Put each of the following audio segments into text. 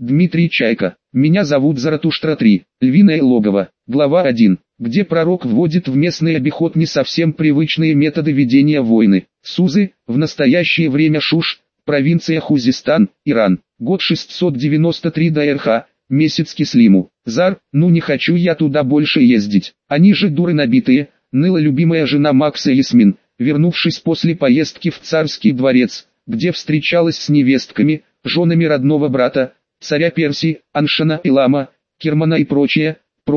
Дмитрий Чайка. Меня зовут Заратуштра 3. Львиное логово. Глава 1. Где пророк вводит в местный обиход не совсем привычные методы ведения войны. Сузы, в настоящее время Шуш, провинция Хузистан, Иран. Год 693 до РХ, месяц Кислиму. Зар, ну не хочу я туда больше ездить. Они же дуры набитые, ныла любимая жена Макса Ясмин, вернувшись после поездки в царский дворец, где встречалась с невестками, женами родного брата, царя Персии, Аншана и Лама, Кермана и прочее.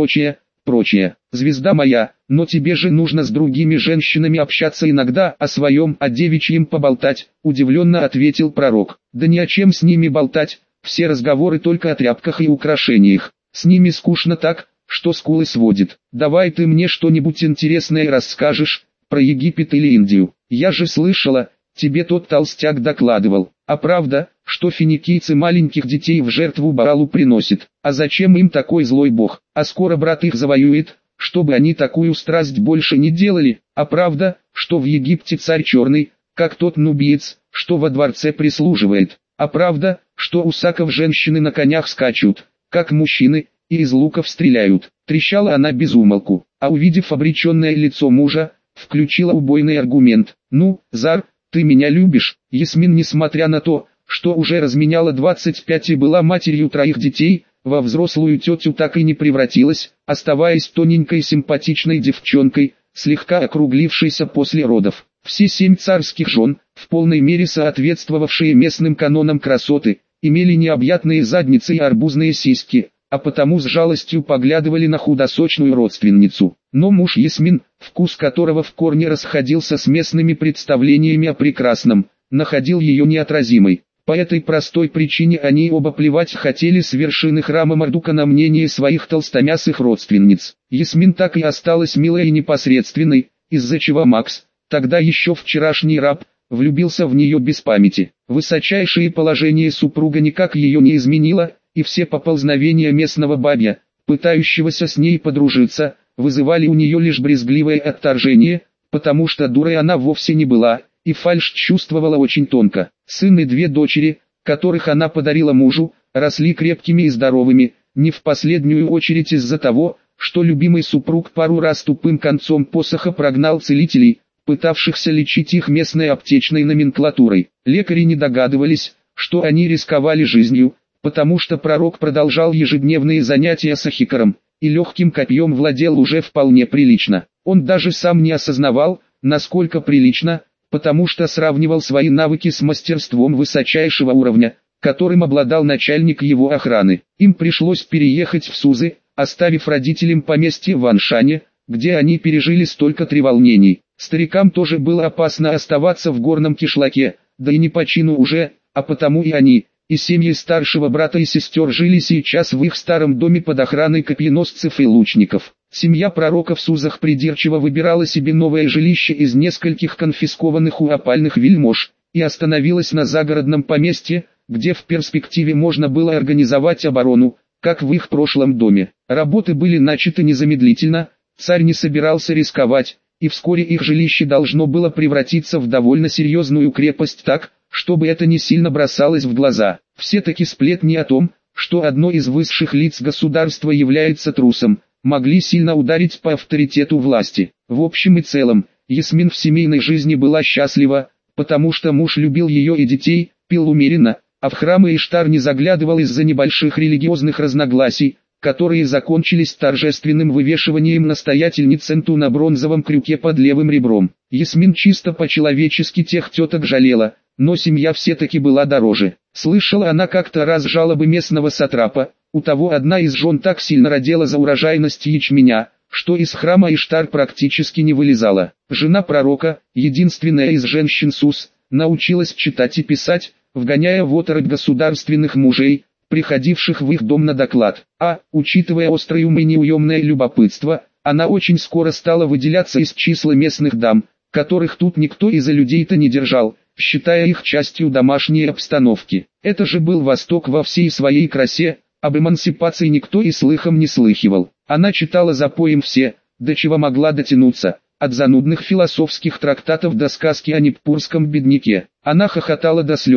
Звезда моя, но тебе же нужно с другими женщинами общаться иногда, о своем, о девичьем поболтать, удивленно ответил пророк. Да ни о чем с ними болтать, все разговоры только о тряпках и украшениях. С ними скучно так, что скулы сводит. Давай ты мне что-нибудь интересное расскажешь, про Египет или Индию. Я же слышала, тебе тот толстяк докладывал. А правда, что финикийцы маленьких детей в жертву Баалу приносят? А зачем им такой злой бог? А скоро брат их завоюет, чтобы они такую страсть больше не делали. А правда, что в Египте царь черный, как тот нубиец, что во дворце прислуживает. А правда, что у саков женщины на конях скачут, как мужчины, и из луков стреляют. Трещала она без умолку, а увидев обреченное лицо мужа, включила убойный аргумент. Ну, Зар, ты меня любишь? Ясмин, несмотря на то, что уже разменяла 25 и была матерью 3 детей, во взрослую тетю так и не превратилась, оставаясь тоненькой симпатичной девчонкой, слегка округлившейся после родов. Все 7 царских жен, в полной мере соответствовавшие местным канонам красоты, имели необъятные задницы и арбузные сиськи, а потому с жалостью поглядывали на худосочную родственницу. Но муж Ясмин, вкус которого в корне расходился с местными представлениями о прекрасном, находил ее неотразимой. По этой простой причине они оба плевать хотели с вершины храма Мардука на мнение своих толстомясых родственниц. Ясмин так и осталась милой и непосредственной, из-за чего Макс, тогда еще вчерашний раб, влюбился в нее без памяти. Высочайшее положение супруга никак ее не изменило, и все поползновения местного бабья, пытающегося с ней подружиться, вызывали у нее лишь брезгливое отторжение, потому что дурой она вовсе не была, и фальшь чувствовала очень тонко. Сын и 2 дочери, которых она подарила мужу, росли крепкими и здоровыми, не в последнюю очередь из-за того, что любимый супруг пару раз тупым концом посоха прогнал целителей, пытавшихся лечить их местной аптечной номенклатурой. Лекари не догадывались, что они рисковали жизнью, потому что пророк продолжал ежедневные занятия с ахикаром, и легким копьем владел уже вполне прилично. Он даже сам не осознавал, насколько прилично, потому что сравнивал свои навыки с мастерством высочайшего уровня, которым обладал начальник его охраны. Им пришлось переехать в Сузы, оставив родителям поместье в Аншане, где они пережили столько треволнений. Старикам тоже было опасно оставаться в горном кишлаке, да и не по чину уже, а потому и они, и семьи старшего брата и сестер жили сейчас в их старом доме под охраной копьеносцев и лучников. Семья пророка в Сузах придирчиво выбирала себе новое жилище из нескольких конфискованных у опальных вельмож, и остановилась на загородном поместье, где в перспективе можно было организовать оборону, как в их прошлом доме. Работы были начаты незамедлительно, царь не собирался рисковать, и вскоре их жилище должно было превратиться в довольно серьезную крепость так, чтобы это не сильно бросалось в глаза. Все-таки сплетни о том, что одно из высших лиц государства является трусом, могли сильно ударить по авторитету власти. В общем и целом, Ясмин в семейной жизни была счастлива, потому что муж любил ее и детей, пил умеренно, а в храмы Иштар не заглядывал из-за небольших религиозных разногласий, которые закончились торжественным вывешиванием настоятельниц Энту на бронзовом крюке под левым ребром. Ясмин чисто по-человечески тех теток жалела, но семья все-таки была дороже. Слышала она как-то раз жалобы местного сатрапа, у того одна из жен так сильно родила за урожайность ячменя, что из храма Иштар практически не вылезала. Жена пророка, единственная из женщин Сус, научилась читать и писать, вгоняя в оторопь государственных мужей, приходивших в их дом на доклад. Учитывая острый ум и неуемное любопытство, она очень скоро стала выделяться из числа местных дам, которых тут никто из-за людей-то не держал, считая их частью домашней обстановки. Это же был Восток во всей своей красе, об эмансипации никто и слыхом не слыхивал. Она читала запоем все, до чего могла дотянуться, от занудных философских трактатов до сказки о неппурском бедняке. Она хохотала до слез,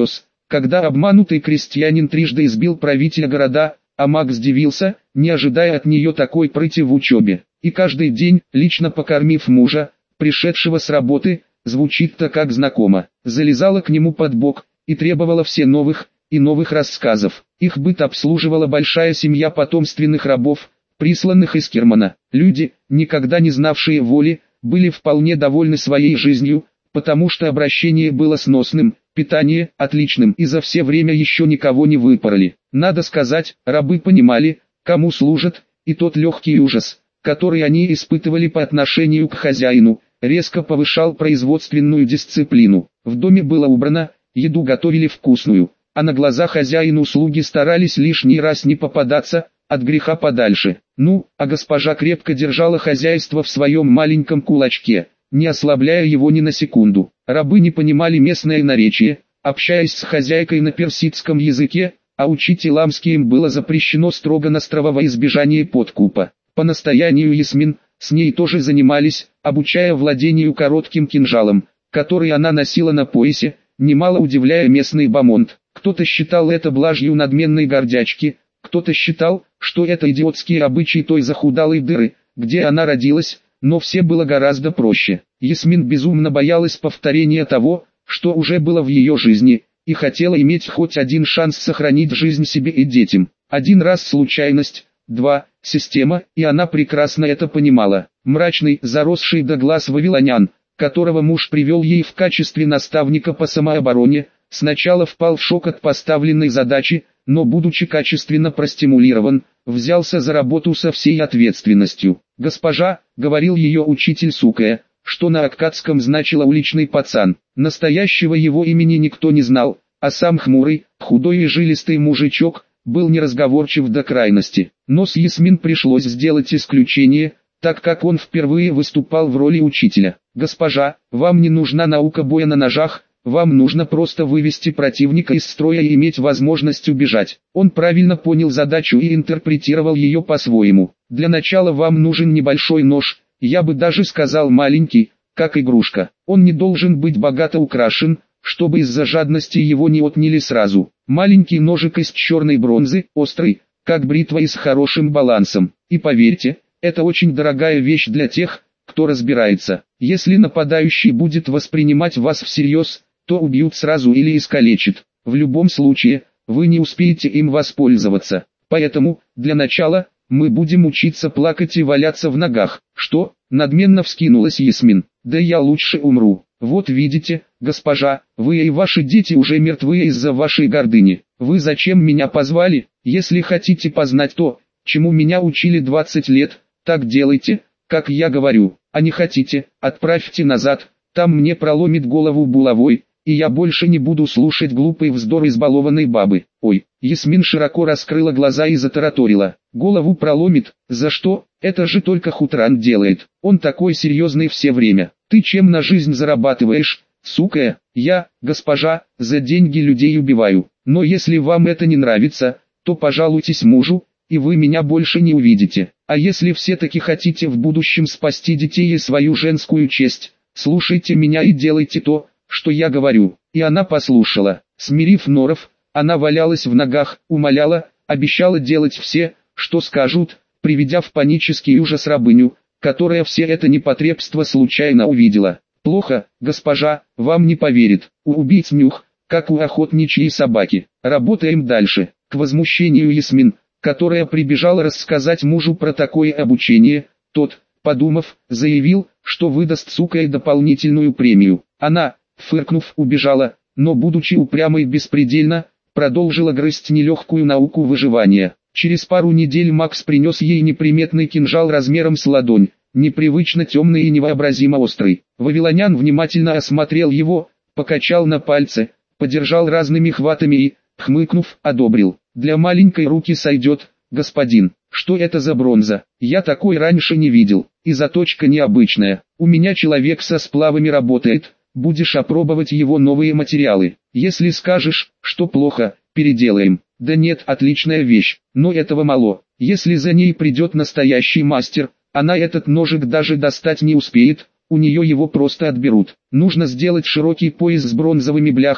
Когда обманутый крестьянин трижды избил правителя города, а Макс дивился, не ожидая от нее такой прыти в учебе. И каждый день, лично покормив мужа, пришедшего с работы, звучит-то как знакомо, залезала к нему под бок и требовала все новых и новых рассказов. Их быт обслуживала большая семья потомственных рабов, присланных из Кермана. Люди, никогда не знавшие воли, были вполне довольны своей жизнью, потому что обращение было сносным, питание отличным и за все время еще никого не выпороли. Надо сказать, рабы понимали, кому служат, и тот легкий ужас, который они испытывали по отношению к хозяину, резко повышал производственную дисциплину. В доме было убрано, еду готовили вкусную, а на глаза хозяину слуги старались лишний раз не попадаться, от греха подальше. А госпожа крепко держала хозяйство в своем маленьком кулачке, не ослабляя его ни на секунду. Рабы не понимали местное наречие, общаясь с хозяйкой на персидском языке, а учить иламский им было запрещено строго-настрого во избежание подкупа. По настоянию Ясмин, с ней тоже занимались, обучая владению коротким кинжалом, который она носила на поясе, немало удивляя местный бомонд. Кто-то считал это блажью надменной гордячки, кто-то считал, что это идиотские обычаи той захудалой дыры, где она родилась, но все было гораздо проще. Ясмин безумно боялась повторения того, что уже было в ее жизни, и хотела иметь хоть один шанс сохранить жизнь себе и детям. Один раз случайность, два – система, и она прекрасно это понимала. Мрачный, заросший до глаз вавилонян, которого муж привел ей в качестве наставника по самообороне, сначала впал в шок от поставленной задачи, но будучи качественно простимулирован, взялся за работу со всей ответственностью. «Госпожа», — говорил ее учитель Сукая, что на аккадском значило «уличный пацан». Настоящего его имени никто не знал, а сам хмурый, худой и жилистый мужичок был неразговорчив до крайности. Но с Ясмин пришлось сделать исключение, так как он впервые выступал в роли учителя. «Госпожа, вам не нужна наука боя на ножах, вам нужно просто вывести противника из строя и иметь возможность убежать». Он правильно понял задачу и интерпретировал ее по-своему. «Для начала вам нужен небольшой нож, я бы даже сказал маленький, как игрушка. Он не должен быть богато украшен, чтобы из-за жадности его не отняли сразу. Маленький ножик из черной бронзы, острый, как бритва и с хорошим балансом. И поверьте, это очень дорогая вещь для тех, кто разбирается. Если нападающий будет воспринимать вас всерьез, то убьют сразу или искалечит. В любом случае, вы не успеете им воспользоваться. Поэтому, для начала, мы будем учиться плакать и валяться в ногах». «Что?» — надменно вскинулась Ясмин. «Да я лучше умру. Вот видите, госпожа, вы и ваши дети уже мертвы из-за вашей гордыни. Вы зачем меня позвали? Если хотите познать то, чему меня учили 20 лет, так делайте, как я говорю. А не хотите, отправьте назад, там мне проломит голову булавой, и я больше не буду слушать глупый вздор избалованной бабы». «Ой!» Ясмин широко раскрыла глаза и затараторила. «Голову проломит? За что? Это же только Хутран делает. Он такой серьезный все время. Ты чем на жизнь зарабатываешь, сука?» «Я, госпожа, за деньги людей убиваю. Но если вам это не нравится, то пожалуйтесь мужу, и вы меня больше не увидите. А если все-таки хотите в будущем спасти детей и свою женскую честь, слушайте меня и делайте то, что я говорю». И она послушала. Смирив норов, она валялась в ногах, умоляла, обещала делать все, что скажут, приведя в панический ужас рабыню, которая все это непотребство случайно увидела. «Плохо, госпожа, вам не поверит. У убийц нюх, как у охотничьей собаки. Работаем дальше». К возмущению Ясмин, которая прибежала рассказать мужу про такое обучение, тот, подумав, заявил, что выдаст Сукае дополнительную премию. Она, фыркнув, убежала, но будучи упрямой беспредельно, продолжила грызть нелегкую науку выживания. Через пару недель Макс принес ей неприметный кинжал размером с ладонь, непривычно темный и невообразимо острый. Вавилонян внимательно осмотрел его, покачал на пальце, подержал разными хватами и, хмыкнув, одобрил. «Для маленькой руки сойдет, господин». «Что это за бронза? Я такой раньше не видел, и заточка необычная. У меня человек со сплавами работает, будешь опробовать его новые материалы. Если скажешь, что плохо, переделаем». «Да нет, отличная вещь, но этого мало. Если за ней придет настоящий мастер, она этот ножик даже достать не успеет, у нее его просто отберут. Нужно сделать широкий пояс с бронзовыми бляхами,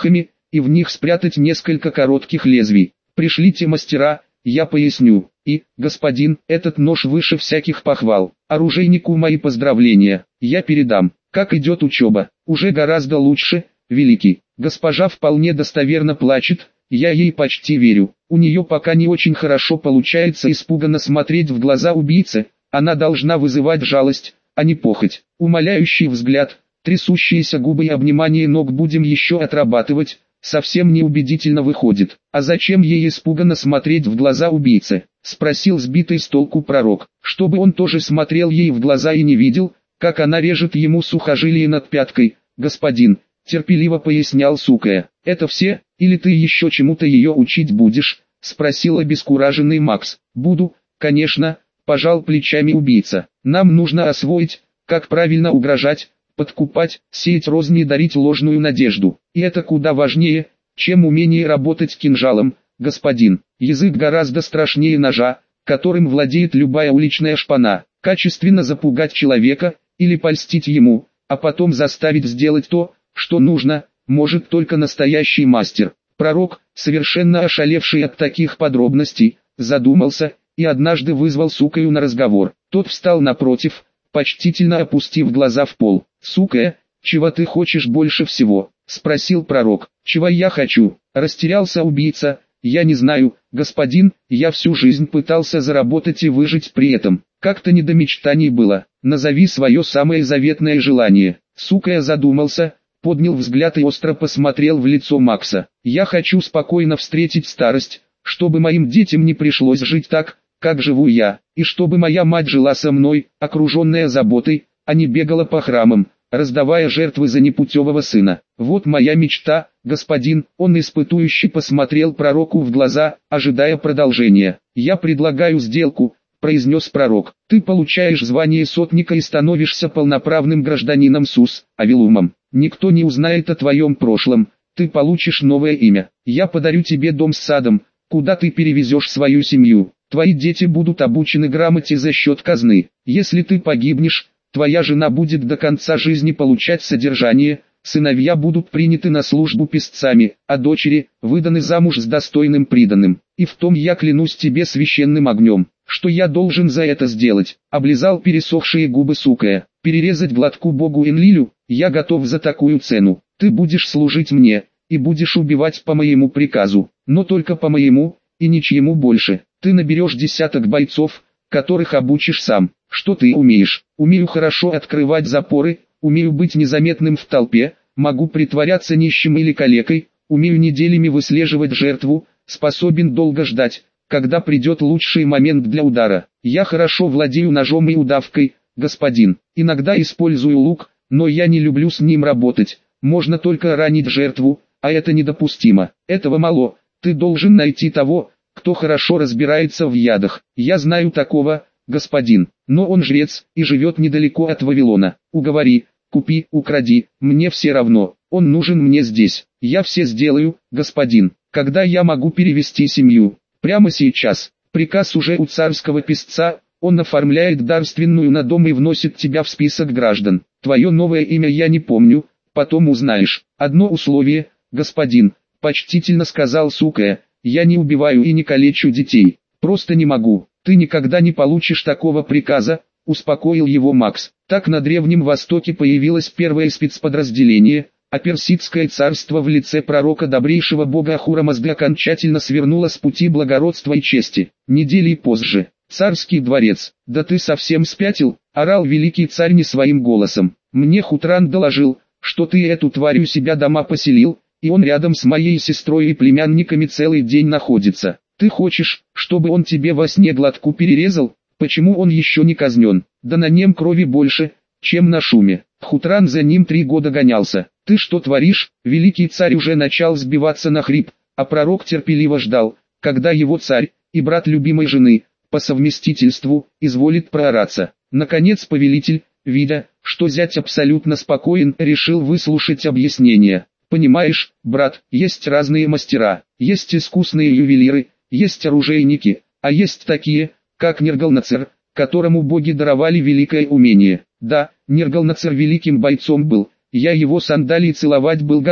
и в них спрятать несколько коротких лезвий. Пришлите мастера, я поясню. И, господин, этот нож выше всяких похвал. Оружейнику мои поздравления, я передам. Как идет учеба? Уже гораздо лучше, великий. Госпожа вполне достоверно плачет, я ей почти верю. У нее пока не очень хорошо получается испуганно смотреть в глаза убийце, она должна вызывать жалость, а не похоть. Умоляющий взгляд, трясущиеся губы и обнимание ног будем еще отрабатывать, совсем неубедительно выходит. А зачем ей испуганно смотреть в глаза убийце? Спросил сбитый с толку пророк, чтобы он тоже смотрел ей в глаза и не видел, как она режет ему сухожилие над пяткой. Господин, терпеливо пояснял Сукая, это все, или ты еще чему-то ее учить будешь? Спросил обескураженный Макс. Буду, конечно, пожал плечами убийца. Нам нужно освоить, как правильно угрожать, подкупать, сеять розни и дарить ложную надежду. И это куда важнее, чем умение работать кинжалом, господин. Язык гораздо страшнее ножа, которым владеет любая уличная шпана. Качественно запугать человека, или польстить ему, а потом заставить сделать то, что нужно, может только настоящий мастер. Пророк, совершенно ошалевший от таких подробностей, задумался, и однажды вызвал Сукаю на разговор. Тот встал напротив, почтительно опустив глаза в пол. «Сукая, чего ты хочешь больше всего?» — спросил пророк. «Чего я хочу?» — растерялся убийца. «Я не знаю, господин, я всю жизнь пытался заработать и выжить при этом. Как-то не до мечтаний было. Назови свое самое заветное желание». Сукая задумался, поднял взгляд и остро посмотрел в лицо Макса. «Я хочу спокойно встретить старость, чтобы моим детям не пришлось жить так, как живу я, и чтобы моя мать жила со мной, окруженная заботой, а не бегала по храмам, раздавая жертвы за непутевого сына. Вот моя мечта, господин». Он испытующе посмотрел пророку в глаза, ожидая продолжения. «Я предлагаю сделку», — произнес пророк. «Ты получаешь звание сотника и становишься полноправным гражданином Сус, Авилумом. Никто не узнает о твоем прошлом, ты получишь новое имя. Я подарю тебе дом с садом, куда ты перевезешь свою семью. Твои дети будут обучены грамоте за счет казны. Если ты погибнешь, твоя жена будет до конца жизни получать содержание, сыновья будут приняты на службу песцами, а дочери выданы замуж с достойным приданым. И в том я клянусь тебе священным огнем, что я должен за это сделать». Облизал пересохшие губы Сукая. «Перерезать глотку богу Энлилю? Я готов за такую цену. Ты будешь служить мне, и будешь убивать по моему приказу, но только по моему, и ничьему больше. Ты наберешь десяток бойцов, которых обучишь сам. Что ты умеешь?» «Умею хорошо открывать запоры, умею быть незаметным в толпе, могу притворяться нищим или калекой, умею неделями выслеживать жертву, способен долго ждать, когда придет лучший момент для удара. Я хорошо владею ножом и удавкой, господин. Иногда использую лук, но я не люблю с ним работать. Можно только ранить жертву, а это недопустимо. Этого мало, ты должен найти того, кто хорошо разбирается в ядах. Я знаю такого, господин, но он жрец и живет недалеко от Вавилона. Уговори, купи, укради, мне все равно, он нужен мне здесь. Я все сделаю, господин. Когда я могу перевести семью?» «Прямо сейчас. Приказ уже у царского писца, он оформляет дарственную на дом и вносит тебя в список граждан. Твое новое имя я не помню, потом узнаешь. Одно условие, господин», — почтительно сказал Сукая, — «я не убиваю и не калечу детей. Просто не могу». «Ты никогда не получишь такого приказа», — успокоил его Макс. Так на Древнем Востоке появилось первое спецподразделение, а Персидское царство в лице пророка добрейшего бога Ахура-Мазды окончательно свернуло с пути благородства и чести. Недели позже, царский дворец. «Да ты совсем спятил?» — орал великий царь не своим голосом. «Мне Хутран доложил, что ты эту тварь у себя дома поселил, и он рядом с моей сестрой и племянниками целый день находится. Ты хочешь, чтобы он тебе во сне глотку перерезал? Почему он еще не казнен? Да на нем крови больше, чем на шуме». Хутран за ним 3 года гонялся. «Ты что творишь?» Великий царь уже начал сбиваться на хрип, а пророк терпеливо ждал, когда его царь, и брат любимой жены, по совместительству, изволит проораться. Наконец повелитель, видя, что зять абсолютно спокоен, решил выслушать объяснения. «Понимаешь, брат, есть разные мастера, есть искусные ювелиры, есть оружейники, а есть такие, как Нергалнацер, которому боги даровали великое умение. Да, Нергалнацер великим бойцом был, я его сандалии целовать был готов.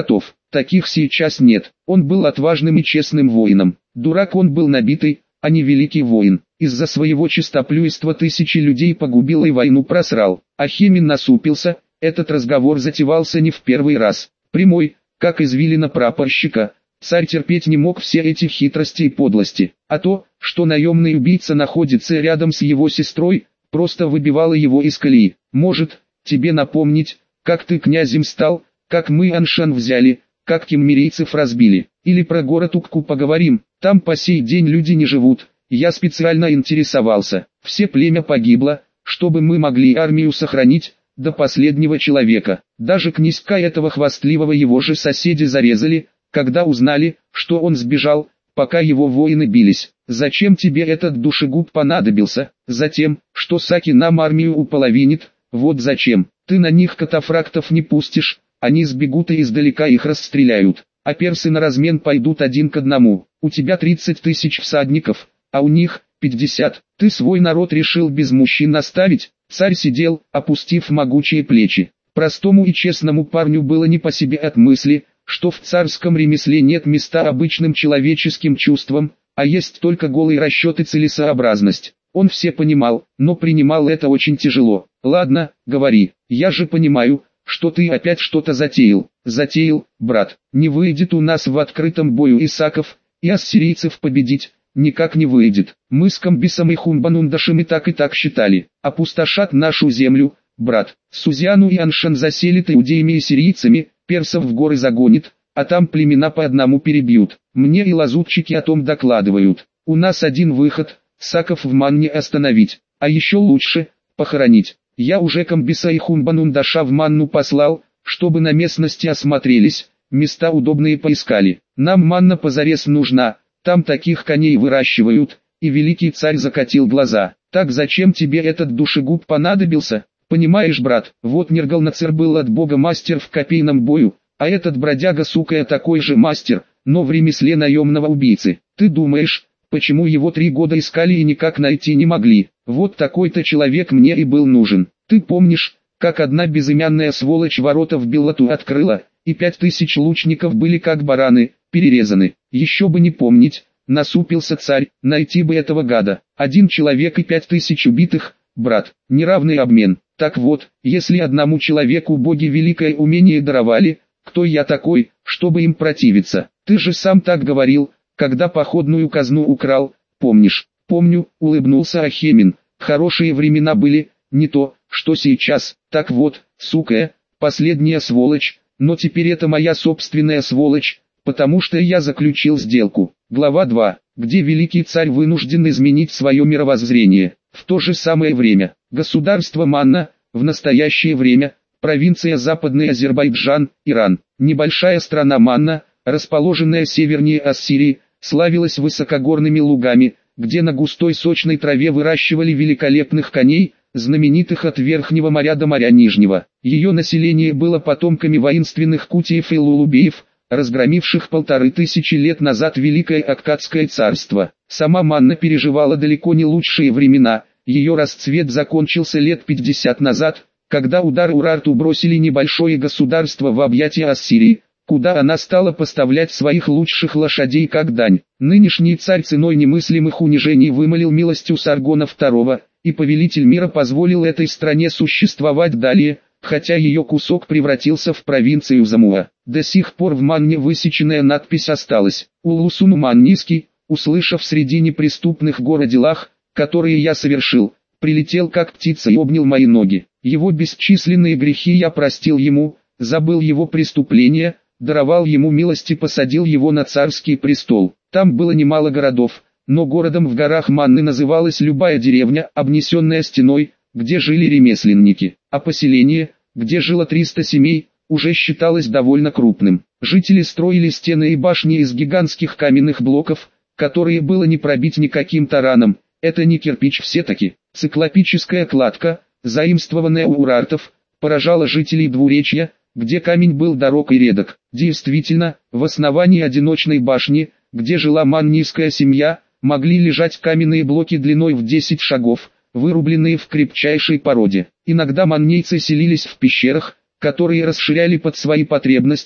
Таких сейчас нет. Он был отважным и честным воином. Дурак он был набитый, а не великий воин. Из-за своего чистоплюйства тысячи людей погубил и войну просрал. Ахемин насупился, этот разговор затевался не в первый раз. Прямой, как извилина прапорщика, царь терпеть не мог все эти хитрости и подлости. А то, что наемный убийца находится рядом с его сестрой, просто выбивало его из колеи. Может, тебе напомнить, как ты князем стал, как мы Аншан взяли, как киммерийцев разбили. Или про город Укку поговорим, там по сей день люди не живут. Я специально интересовался, все племя погибло, чтобы мы могли армию сохранить, до последнего человека. Даже князька этого хвастливого его же соседи зарезали, когда узнали, что он сбежал, пока его воины бились. Зачем тебе этот душегуб понадобился? Затем, что Саки нам армию уполовинит, вот зачем. Ты на них катафрактов не пустишь, они сбегут и издалека их расстреляют. А персы на размен пойдут 1 к 1. У тебя 30 тысяч всадников, а у них 50. Ты свой народ решил без мужчин оставить? Царь сидел, опустив могучие плечи. Простому и честному парню было не по себе от мысли, что в царском ремесле нет места обычным человеческим чувствам, а есть только голый расчет и целесообразность. Он все понимал, но принимал это очень тяжело. Ладно, говори, я же понимаю, что ты опять что-то затеял. Затеял, брат. Не выйдет у нас в открытом бою исаков и ассирийцев победить. Никак не выйдет. Мы с Камбисом и Хумбанундашем и так считали. Опустошат нашу землю, брат. Сузиану и Аншан заселит иудеями и сирийцами, персов в горы загонит, а там племена по одному перебьют. Мне и лазутчики о том докладывают. У нас один выход, саков в Манне остановить, а еще лучше, похоронить. Я уже Камбиса и Хумбанундаша в Манну послал, чтобы на местности осмотрелись, места удобные поискали. Нам Манна позарез нужна. Там таких коней выращивают, и великий царь закатил глаза. Так зачем тебе этот душегуб понадобился? Понимаешь, брат, вот Нергалнацер был от бога мастер в копейном бою, а этот бродяга сукая такой же мастер, но в ремесле наемного убийцы. Ты думаешь, почему его 3 года искали и никак найти не могли? Вот такой-то человек мне и был нужен. Ты помнишь, как одна безымянная сволочь ворота в Беллату открыла, и 5000 лучников были как бараны, перерезаны. Еще бы не помнить, насупился царь, найти бы этого гада. 1 человек и 5000 убитых, брат, неравный обмен. Так вот, если одному человеку боги великое умение даровали, кто я такой, чтобы им противиться? Ты же сам так говорил, когда походную казну украл, помнишь? Помню, улыбнулся Ахемин. Хорошие времена были, не то, что сейчас. Так вот, сука, последняя сволочь, но теперь это моя собственная сволочь, потому что я заключил сделку. Глава 2, где великий царь вынужден изменить свое мировоззрение. В то же самое время, государство Манна, в настоящее время, провинция Западный Азербайджан, Иран. Небольшая страна Манна, расположенная севернее Ассирии, славилась высокогорными лугами, где на густой сочной траве выращивали великолепных коней, знаменитых от Верхнего моря до моря Нижнего. Ее население было потомками воинственных кутиев и лулубеев, разгромивших 1500 лет назад Великое Аккадское царство. Сама Манна переживала далеко не лучшие времена, ее расцвет закончился лет 50 назад, когда удар Урарту бросили небольшое государство в объятия Ассирии, куда она стала поставлять своих лучших лошадей как дань. Нынешний царь ценой немыслимых унижений вымолил милость у Саргона II, и повелитель мира позволил этой стране существовать далее, хотя ее кусок превратился в провинцию Замуа. До сих пор в Манне высеченная надпись осталась. Улусуну Манниский, услышав среди неприступных гор о делах, которые я совершил, прилетел как птица и обнял мои ноги. Его бесчисленные грехи я простил ему, забыл его преступления, даровал ему милость и посадил его на царский престол. Там было немало городов, но городом в горах Манны называлась любая деревня, обнесенная стеной, где жили ремесленники, а поселение, где жило 300 семей, уже считалось довольно крупным. Жители строили стены и башни из гигантских каменных блоков, которые было не пробить никаким тараном. Это не кирпич все-таки. Циклопическая кладка, заимствованная у урартов, поражала жителей двуречья, где камень был дорог и редок. Действительно, в основании одиночной башни, где жила маннийская семья, могли лежать каменные блоки длиной в 10 шагов, вырубленные в крепчайшей породе. Иногда маннейцы селились в пещерах, которые расширяли под свои потребности,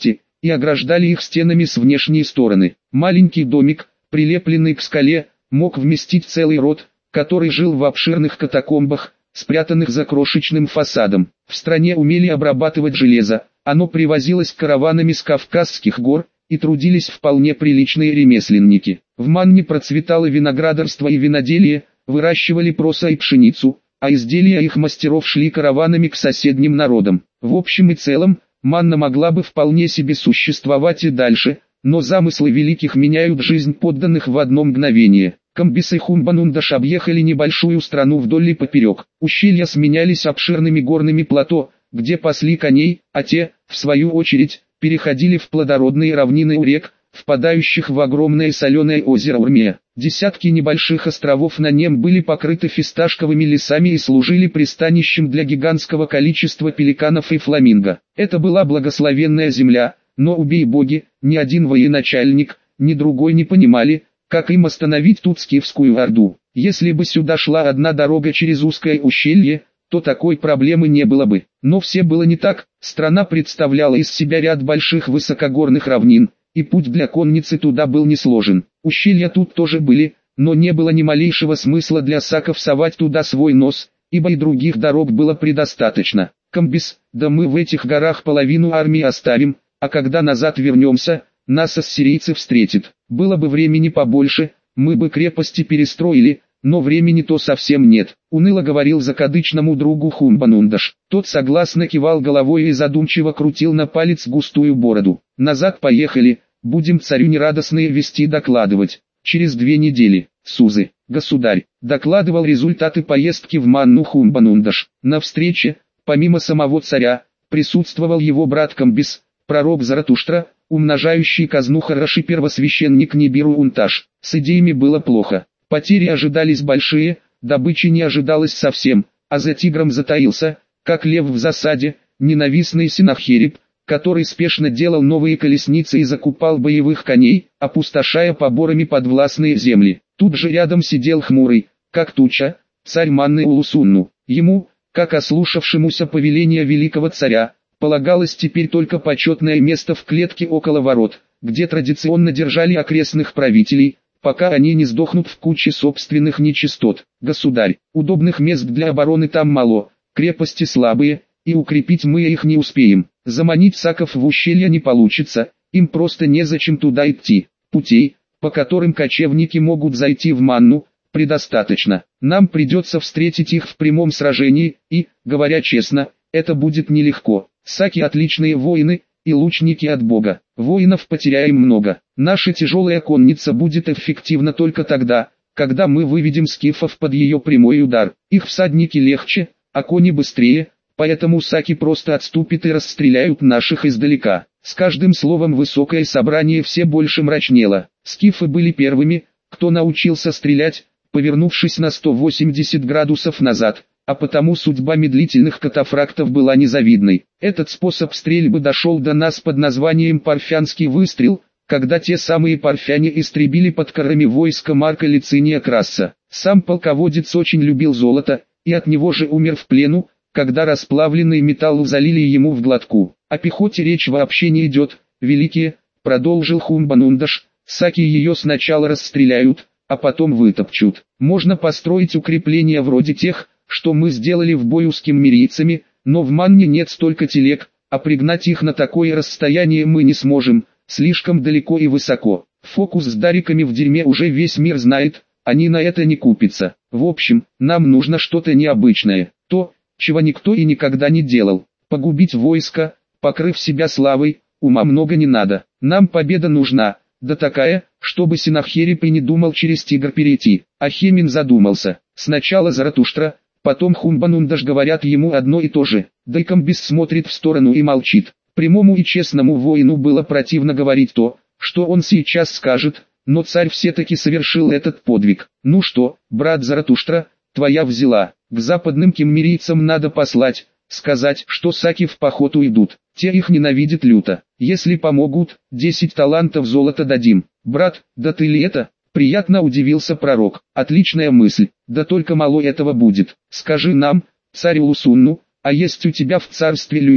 и ограждали их стенами с внешней стороны. Маленький домик, прилепленный к скале, мог вместить целый род, который жил в обширных катакомбах, спрятанных за крошечным фасадом. В стране умели обрабатывать железо, оно привозилось караванами с Кавказских гор, и трудились вполне приличные ремесленники. В Манне процветало виноградарство и виноделие, выращивали проса и пшеницу, а изделия их мастеров шли караванами к соседним народам. В общем и целом, Манна могла бы вполне себе существовать и дальше, но замыслы великих меняют жизнь подданных в одно мгновение. Камбис и Хумбанундаш объехали небольшую страну вдоль и поперек. Ущелья сменялись обширными горными плато, где пасли коней, а те, в свою очередь, переходили в плодородные равнины у рек, впадающих в огромное соленое озеро Урмия. Десятки небольших островов на нем были покрыты фисташковыми лесами и служили пристанищем для гигантского количества пеликанов и фламинго. Это была благословенная земля, но убей боги, ни один военачальник, ни другой не понимали, как им остановить тут скифскую орду. Если бы сюда шла одна дорога через узкое ущелье, то такой проблемы не было бы. Но все было не так, страна представляла из себя ряд больших высокогорных равнин, и путь для конницы туда был не сложен. Ущелья тут тоже были, но не было ни малейшего смысла для саков совать туда свой нос, ибо и других дорог было предостаточно. Камбис, да мы в этих горах половину армии оставим, а когда назад вернемся, нас ассирийцы встретят. Было бы времени побольше, мы бы крепости перестроили, но времени-то совсем нет, уныло говорил закадычному другу Хумбанундаш. Тот согласно кивал головой и задумчиво крутил на палец густую бороду. Назад поехали, будем царю нерадостные вести докладывать. Через 2 недели, Сузы, государь, докладывал результаты поездки в Манну Хумбанундаш. На встрече, помимо самого царя, присутствовал его брат Камбис, пророк Заратуштра, умножающий казну хороший первосвященник Нибиру Унташ. С идеями было плохо. Потери ожидались большие, добычи не ожидалось совсем, а за тигром затаился, как лев в засаде, ненавистный Синахириб, который спешно делал новые колесницы и закупал боевых коней, опустошая поборами подвластные земли. Тут же рядом сидел хмурый, как туча, царь Манны Улусунну. Ему, как ослушавшемуся повеления великого царя, полагалось теперь только почетное место в клетке около ворот, где традиционно держали окрестных правителей, пока они не сдохнут в куче собственных нечистот. Государь, удобных мест для обороны там мало, крепости слабые, и укрепить мы их не успеем. Заманить саков в ущелье не получится, им просто незачем туда идти. Путей, по которым кочевники могут зайти в Манну, предостаточно. Нам придется встретить их в прямом сражении, и, говоря честно, это будет нелегко. Саки отличные воины, и лучники от бога. Воинов потеряем много. Наша тяжелая конница будет эффективна только тогда, когда мы выведем скифов под ее прямой удар. Их всадники легче, а кони быстрее, поэтому саки просто отступят и расстреляют наших издалека. С каждым словом высокое собрание все больше мрачнело. Скифы были первыми, кто научился стрелять, повернувшись на 180 градусов назад, а потому судьба медлительных катафрактов была незавидной. Этот способ стрельбы дошел до нас под названием «Парфянский выстрел», когда те самые парфяне истребили под корами войска Марка Лициния Краса. Сам полководец очень любил золото, и от него же умер в плену, когда расплавленный металл залили ему в глотку. О пехоте речь вообще не идет, великие, продолжил Хумбанундаш, саки ее сначала расстреляют, а потом вытопчут. Можно построить укрепления вроде тех, что мы сделали в бою с киммерийцами, но в Манне нет столько телег, а пригнать их на такое расстояние мы не сможем, слишком далеко и высоко. Фокус с дариками в дерьме уже весь мир знает, они на это не купятся. В общем, нам нужно что-то необычное, то, чего никто и никогда не делал. Погубить войско, покрыв себя славой, ума много не надо. Нам победа нужна, да такая, чтобы Синахириб и не думал через Тигр перейти. Ахемен задумался. Сначала Заратуштра, потом Хумбанундаш говорят ему одно и то же. Да Камбис смотрит в сторону и молчит. Прямому и честному воину было противно говорить то, что он сейчас скажет, но царь все-таки совершил этот подвиг. Ну что, брат Заратуштра, твоя взяла. К западным киммерийцам надо послать, сказать, что саки в поход уйдут. Те их ненавидят люто. Если помогут, 10 талантов золота дадим. Брат, да ты ли это? Приятно удивился пророк. Отличная мысль, да только мало этого будет. Скажи нам, царь Улусунну, а есть у тебя в царстве люди,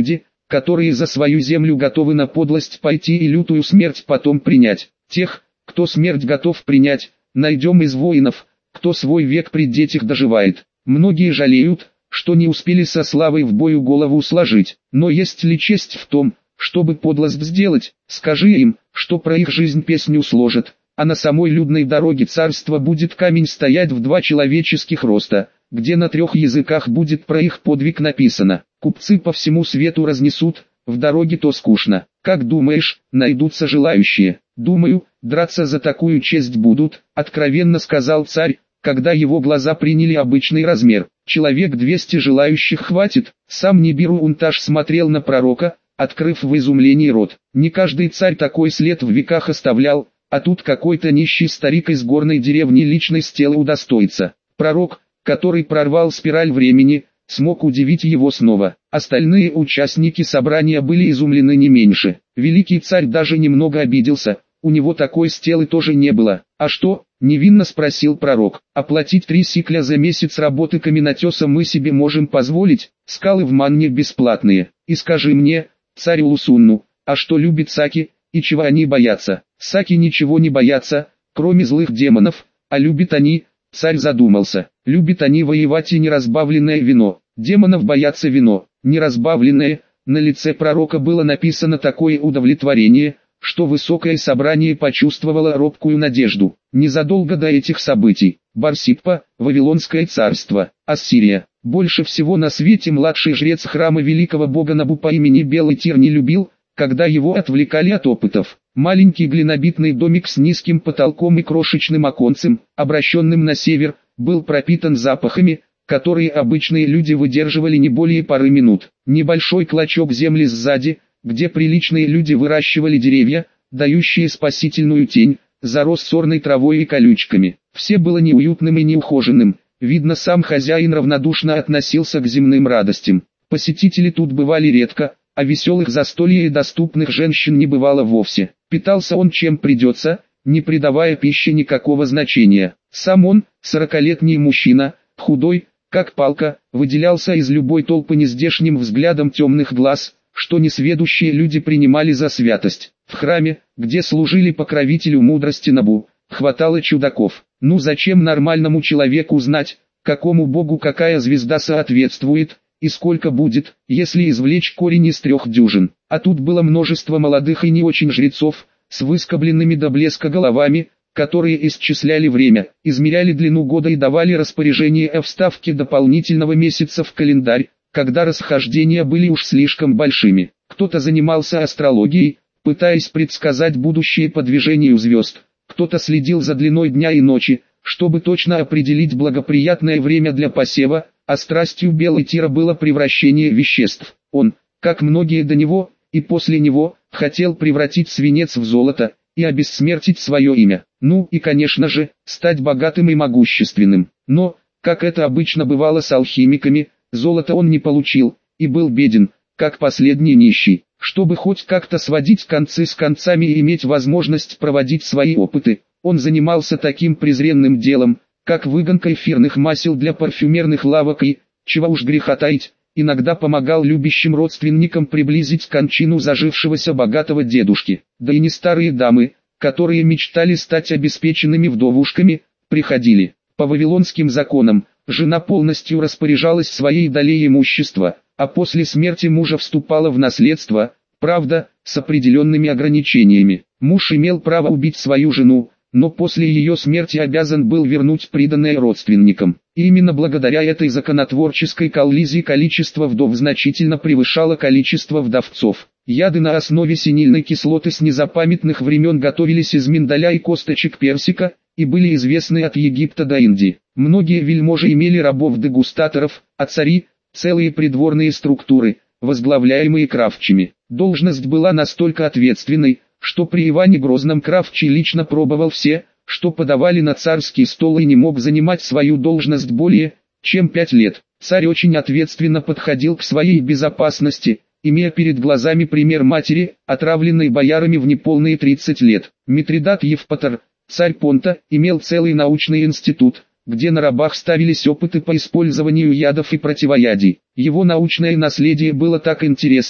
которые за свою землю готовы на подлость пойти и лютую смерть потом принять. Тех, кто смерть готов принять, найдем из воинов, кто свой век при детях доживает. Многие жалеют, что не успели со славой в бою голову сложить. Но есть ли честь в том, чтобы подлость сделать? Скажи им, что про их жизнь песню сложат, а на самой людной дороге царства будет камень стоять в 2 человеческих роста, где на 3 языках будет про их подвиг написано. Купцы по всему свету разнесут, в дороге то скучно. Как думаешь, найдутся желающие? Думаю, драться за такую честь будут, откровенно сказал царь, когда его глаза приняли обычный размер. Человек 200 желающих хватит. Сам Нибиру-Унташ смотрел на пророка, открыв в изумлении рот. Не каждый царь такой след в веках оставлял, а тут какой-то нищий старик из горной деревни личной стелы удостоится. Пророк, который прорвал спираль времени, смог удивить его снова. Остальные участники собрания были изумлены не меньше. Великий царь даже немного обиделся, у него такой стелы тоже не было. «А что?» – невинно спросил пророк. «Оплатить 3 сикля за месяц работы каменотеса мы себе можем позволить, скалы в Манне бесплатные. И скажи мне, царь Улусунну, а что любит Саки, и чего они боятся?» «Саки ничего не боятся, кроме злых демонов, а любят они...» Царь задумался. Любят они воевать и неразбавленное вино. Демонов боятся вино, неразбавленное. На лице пророка было написано такое удовлетворение, что высокое собрание почувствовало робкую надежду. Незадолго до этих событий, Барсиппа, Вавилонское царство, Ассирия. Больше всего на свете младший жрец храма великого бога Набу по имени Белый Тир не любил, когда его отвлекали от опытов. Маленький глинобитный домик с низким потолком и крошечным оконцем, обращенным на север, был пропитан запахами, которые обычные люди выдерживали не более пары минут. Небольшой клочок земли сзади, где приличные люди выращивали деревья, дающие спасительную тень, зарос сорной травой и колючками. Все было неуютным и неухоженным. Видно, сам хозяин равнодушно относился к земным радостям. Посетители тут бывали редко, а веселых застолья и доступных женщин не бывало вовсе. Питался он чем придется, не придавая пище никакого значения. Сам он, 40-летний мужчина, худой, как палка, выделялся из любой толпы нездешним взглядом темных глаз, что несведущие люди принимали за святость. В храме, где служили покровителю мудрости Набу, хватало чудаков. Ну зачем нормальному человеку знать, какому богу какая звезда соответствует, и сколько будет, если извлечь корень из 3 дюжин. А тут было множество молодых и не очень жрецов, с выскобленными до блеска головами, которые исчисляли время, измеряли длину года и давали распоряжение о вставке дополнительного месяца в календарь, когда расхождения были уж слишком большими. Кто-то занимался астрологией, пытаясь предсказать будущее по движению звезд, кто-то следил за длиной дня и ночи, чтобы точно определить благоприятное время для посева, а страстью Белой Тира было превращение веществ. Он, как многие до него, и после него, хотел превратить свинец в золото, и обессмертить свое имя. Ну и конечно же, стать богатым и могущественным. Но, как это обычно бывало с алхимиками, золото он не получил, и был беден, как последний нищий. Чтобы хоть как-то сводить концы с концами и иметь возможность проводить свои опыты, он занимался таким презренным делом, как выгонка эфирных масел для парфюмерных лавок и, чего уж греха таить, иногда помогал любящим родственникам приблизить кончину зажившегося богатого дедушки. Да и не старые дамы, которые мечтали стать обеспеченными вдовушками, приходили. По вавилонским законам, жена полностью распоряжалась своей долей имущества, а после смерти мужа вступала в наследство, правда, с определенными ограничениями. Муж имел право убить свою жену, но после ее смерти обязан был вернуть приданное родственникам. И именно благодаря этой законотворческой коллизии количество вдов значительно превышало количество вдовцов. Яды на основе синильной кислоты с незапамятных времен готовились из миндаля и косточек персика, и были известны от Египта до Индии. Многие вельможи имели рабов-дегустаторов, а цари – целые придворные структуры, возглавляемые кравчими. Должность была настолько ответственной, что при Иване Грозном кравчий лично пробовал все, что подавали на царский стол, и не мог занимать свою должность более, чем 5 лет. Царь очень ответственно подходил к своей безопасности, имея перед глазами пример матери, отравленной боярами в неполные 30 лет. Митридат Евпатор, царь Понта, имел целый научный институт, где на рабах ставились опыты по использованию ядов и противоядий. Его научное наследие было так интересно,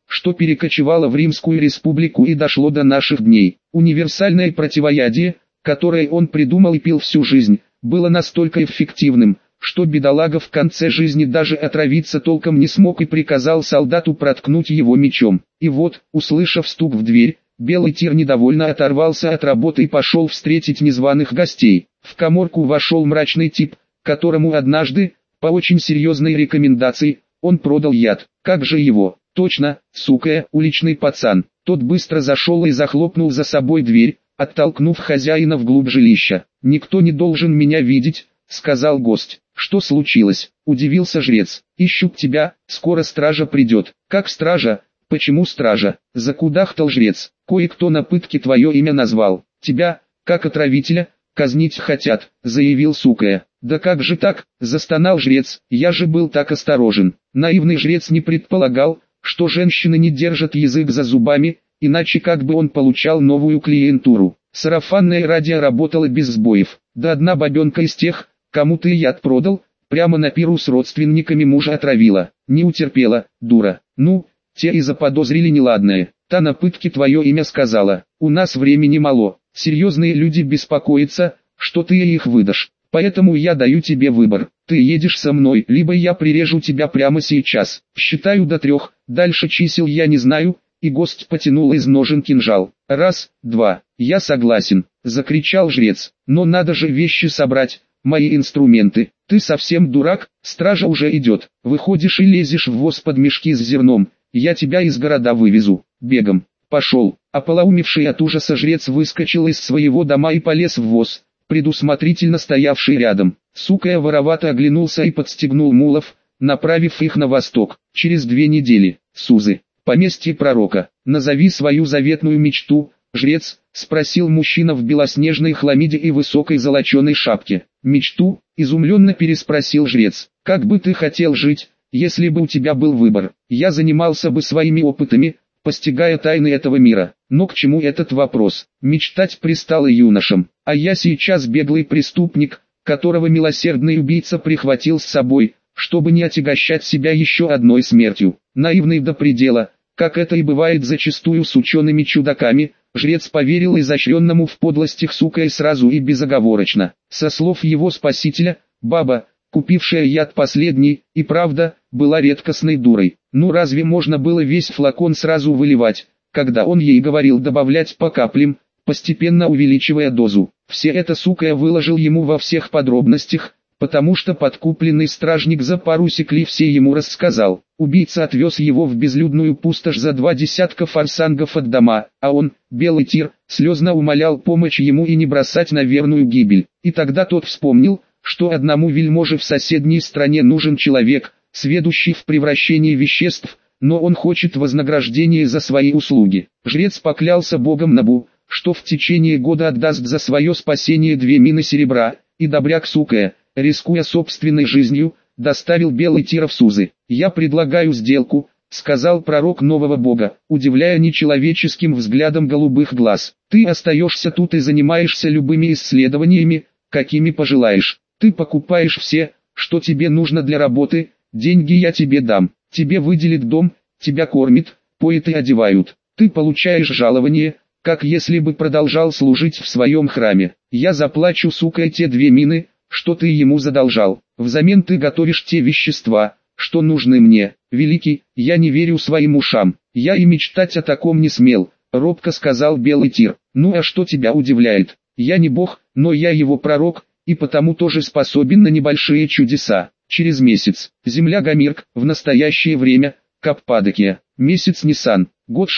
что перекочевало в Римскую республику и дошло до наших дней. Универсальное противоядие, которое он придумал и пил всю жизнь, было настолько эффективным, что бедолага в конце жизни даже отравиться толком не смог и приказал солдату проткнуть его мечом. И вот, услышав стук в дверь, Белый Тир недовольно оторвался от работы и пошел встретить незваных гостей. В каморку вошел мрачный тип, которому однажды, по очень серьезной рекомендации, он продал яд. Как же его? Точно, сука, уличный пацан. Тот быстро зашел и захлопнул за собой дверь, оттолкнув хозяина вглубь жилища. «Никто не должен меня видеть», — сказал гость. «Что случилось?» — удивился жрец. «Ищут тебя, скоро стража придет». «Как стража? Почему стража?» — закудахтал жрец. «Кое-кто на пытке твое имя назвал. Тебя, как отравителя, казнить хотят», — заявил сука. «Да как же так?» — застонал жрец. «Я же был так осторожен». Наивный жрец не предполагал, что женщины не держат язык за зубами, иначе как бы он получал новую клиентуру. Сарафанное радио работало без сбоев. Да одна бабенка из тех, кому ты яд продал, прямо на пиру с родственниками мужа отравила. Не утерпела, дура. Ну, те и заподозрили неладное. Та на пытке твое имя сказала. У нас времени мало. Серьезные люди беспокоятся, что ты их выдашь. Поэтому я даю тебе выбор. Ты едешь со мной, либо я прирежу тебя прямо сейчас. Считаю до 3, дальше чисел я не знаю. И гость потянул из ножен кинжал. «Раз, два, я согласен», — закричал жрец. «Но надо же вещи собрать, мои инструменты. Ты совсем дурак, стража уже идет. Выходишь и лезешь в воз под мешки с зерном. Я тебя из города вывезу. Бегом. Пошел». Ополоумевший от ужаса жрец выскочил из своего дома и полез в воз, предусмотрительно стоявший рядом. Сука воровато оглянулся и подстегнул мулов, направив их на восток. Через 2 недели. Сузы. Поместье пророка. «Назови свою заветную мечту, жрец», — спросил мужчина в белоснежной хламиде и высокой золоченой шапке. «Мечту?» — изумленно переспросил жрец. «Как бы ты хотел жить, если бы у тебя был выбор? Я занимался бы своими опытами, постигая тайны этого мира. Но к чему этот вопрос? Мечтать пристало юношам. А я сейчас беглый преступник, которого милосердный убийца прихватил с собой, чтобы не отягощать себя еще одной смертью. Наивный до предела». Как это и бывает зачастую с учеными чудаками, жрец поверил изощренному в подлостях сука и сразу и безоговорочно. Со слов его спасителя, баба, купившая яд последний, и правда, была редкостной дурой. Ну разве можно было весь флакон сразу выливать, когда он ей говорил добавлять по каплям, постепенно увеличивая дозу? Все это сука выложил ему во всех подробностях, потому что подкупленный стражник за пару секли все ему рассказал. Убийца отвез его в безлюдную пустошь за 2 десятка форсангов от дома, а он, Белый Тир, слезно умолял помочь ему и не бросать на верную гибель. И тогда тот вспомнил, что одному вельможе в соседней стране нужен человек, сведущий в превращении веществ, но он хочет вознаграждение за свои услуги. Жрец поклялся богом Набу, что в течение года отдаст за свое спасение 2 мины серебра, и добряк сука, рискуя собственной жизнью, доставил Белый Тир в Сузы. «Я предлагаю сделку», — сказал пророк нового бога, удивляя нечеловеческим взглядом голубых глаз. «Ты остаешься тут и занимаешься любыми исследованиями, какими пожелаешь. Ты покупаешь все, что тебе нужно для работы, деньги я тебе дам. Тебе выделят дом, тебя кормят, поят и одевают. Ты получаешь жалование, как если бы продолжал служить в своем храме. Я заплачу сука те 2 мины, что ты ему задолжал. Взамен ты готовишь те вещества, что нужны мне. Великий, я не верю своим ушам. Я и мечтать о таком не смел», — робко сказал Белый Тир. «Ну а что тебя удивляет? Я не бог, но я его пророк, и потому тоже способен на небольшие чудеса. Через месяц. Земля Гамирк, в настоящее время, Каппадокия. Месяц Нисан, год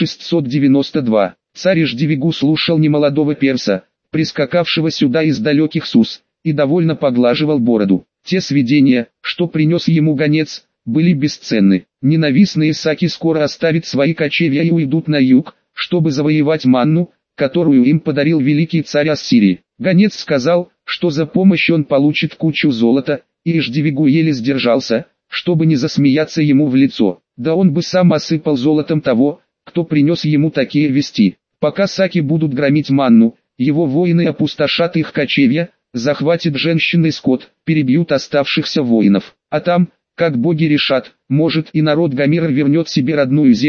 692. Царь Иждивигу слушал немолодого перса, прискакавшего сюда из далеких Сус, и довольно поглаживал бороду. Те сведения, что принес ему гонец, были бесценны. Ненавистные саки скоро оставят свои кочевья и уйдут на юг, чтобы завоевать манну, которую им подарил великий царь Ассирии. Гонец сказал, что за помощь он получит кучу золота, и Иждивигу еле сдержался, чтобы не засмеяться ему в лицо. Да он бы сам осыпал золотом того, кто принес ему такие вести. Пока саки будут громить манну, его воины опустошат их кочевья, захватят женщин и скот, перебьют оставшихся воинов. А там, как боги решат, может и народ Гамира вернет себе родную землю,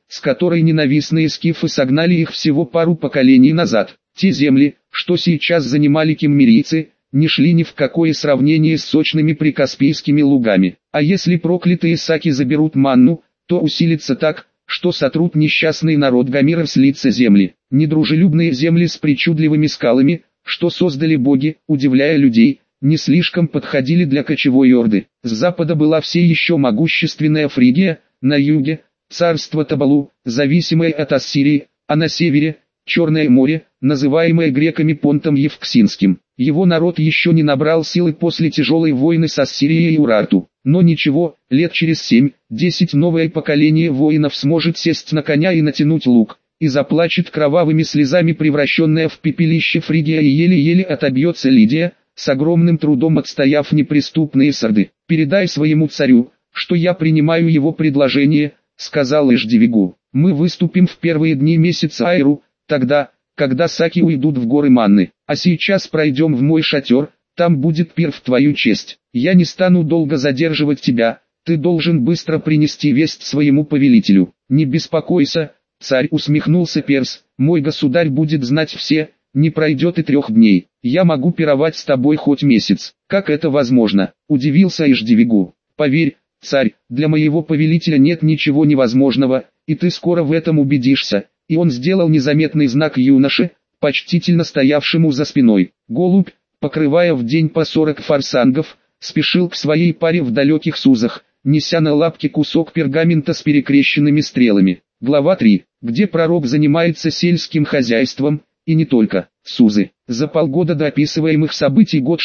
с которой ненавистные скифы согнали их всего пару поколений назад. Те земли, что сейчас занимали киммерийцы, не шли ни в какое сравнение с сочными прикаспийскими лугами. А если проклятые саки заберут манну, то усилится так, что сотрут несчастный народ Гомера с лица земли. Недружелюбные земли с причудливыми скалами, что создали боги, удивляя людей, не слишком подходили для кочевой орды. С запада была все еще могущественная Фригия, на юге – царство Табалу, зависимое от Ассирии, а на севере – Черное море, называемое греками Понтом Евксинским. Его народ еще не набрал силы после тяжелой войны с Ассирией и Урарту. Но ничего, лет через 7-10 новое поколение воинов сможет сесть на коня и натянуть лук, и заплачет кровавыми слезами превращенная в пепелище Фригия, и еле-еле отобьется Лидия, с огромным трудом отстояв неприступные сарды. «Передай своему царю, что я принимаю его предложение», — сказал Эшдивигу. «Мы выступим в первые дни месяца Айру, тогда, когда саки уйдут в горы Манны. А сейчас пройдем в мой шатер, там будет пир в твою честь. Я не стану долго задерживать тебя, ты должен быстро принести весть своему повелителю». «Не беспокойся, царь», — усмехнулся Перс, — «мой государь будет знать все, не пройдет и 3 дней. Я могу пировать с тобой хоть месяц». «Как это возможно?» — удивился Эшдивигу. «Поверь, царь, для моего повелителя нет ничего невозможного, и ты скоро в этом убедишься». И он сделал незаметный знак юноше, почтительно стоявшему за спиной. Голубь, покрывая в день по 40 форсангов, спешил к своей паре в далеких сузах, неся на лапке кусок пергамента с перекрещенными стрелами. Глава 3, где пророк занимается сельским хозяйством, и не только. Сузы. За полгода до описываемых событий год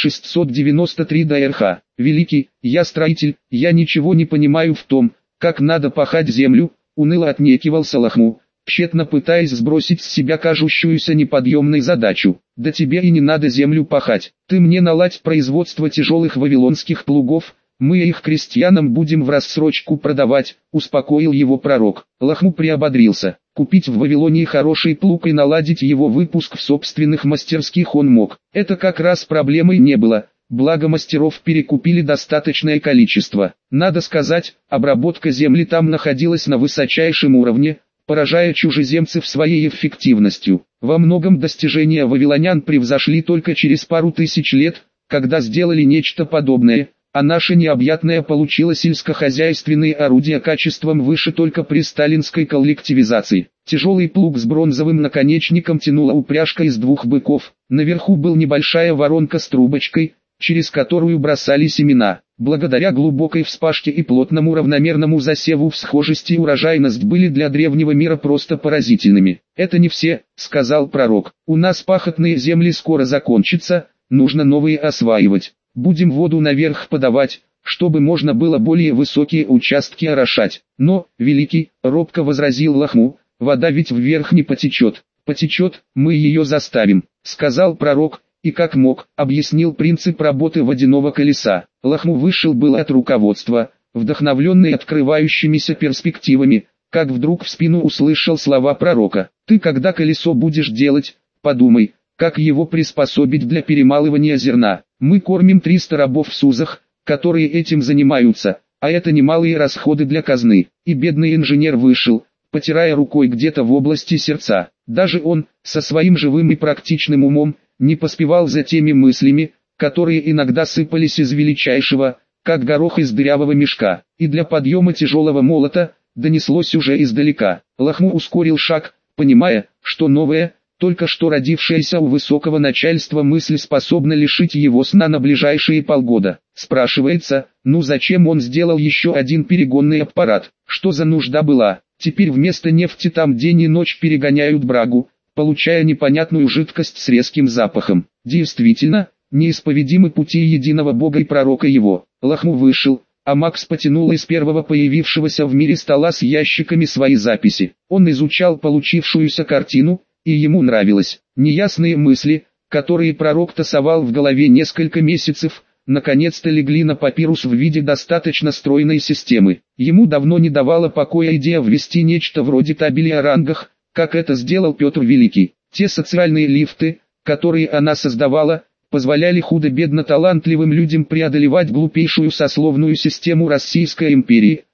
693 до РХ. «Великий, я строитель, я ничего не понимаю в том, как надо пахать землю», — уныло отнекивался Лахму, тщетно пытаясь сбросить с себя кажущуюся неподъемной задачу. «Да тебе и не надо землю пахать. Ты мне наладь производство тяжелых вавилонских плугов, мы их крестьянам будем в рассрочку продавать», — успокоил его пророк. Лахму приободрился. Купить в Вавилонии хороший плуг и наладить его выпуск в собственных мастерских он мог. Это как раз проблемой не было. Благо мастеров перекупили достаточное количество. Надо сказать, обработка земли там находилась на высочайшем уровне, поражая чужеземцев своей эффективностью. Во многом достижения вавилонян превзошли только через пару тысяч лет, когда сделали нечто подобное, а наше необъятное получило сельскохозяйственные орудия качеством выше только при сталинской коллективизации. Тяжелый плуг с бронзовым наконечником тянула упряжка из 2 быков, наверху была небольшая воронка с трубочкой, через которую бросали семена. Благодаря глубокой вспашке и плотному равномерному засеву всхожесть и урожайность были для древнего мира просто поразительными. «Это не все», — сказал пророк. «У нас пахотные земли скоро закончатся, нужно новые осваивать. Будем воду наверх подавать, чтобы можно было более высокие участки орошать». «Но, великий», — робко возразил Лахму, — «вода ведь вверх не потечет». «Потечет, мы ее заставим», — сказал пророк, и как мог, объяснил принцип работы водяного колеса. Лахму вышел был от руководства, вдохновленный открывающимися перспективами, как вдруг в спину услышал слова пророка. «Ты когда колесо будешь делать, подумай, как его приспособить для перемалывания зерна. Мы кормим 300 рабов в Сузах, которые этим занимаются, а это немалые расходы для казны». И бедный инженер вышел, потирая рукой где-то в области сердца. Даже он, со своим живым и практичным умом, не поспевал за теми мыслями, которые иногда сыпались из величайшего, как горох из дырявого мешка, и для подъема тяжелого молота, донеслось уже издалека. Лахму ускорил шаг, понимая, что новая, только что родившаяся у высокого начальства мысль способна лишить его сна на ближайшие полгода. Спрашивается, ну зачем он сделал еще один перегонный аппарат, что за нужда была? Теперь вместо нефти там день и ночь перегоняют брагу, получая непонятную жидкость с резким запахом. Действительно, неисповедимы пути единого Бога и пророка его. Лахму вышел, а Макс потянул из первого появившегося в мире стола с ящиками свои записи. Он изучал получившуюся картину, и ему нравилось. Неясные мысли, которые пророк тасовал в голове несколько месяцев, наконец-то легли на папирус в виде достаточно стройной системы. Ему давно не давала покоя идея ввести нечто вроде табели о рангах, как это сделал Петр Великий. Те социальные лифты, которые она создавала, позволяли худо-бедно талантливым людям преодолевать глупейшую сословную систему Российской империи,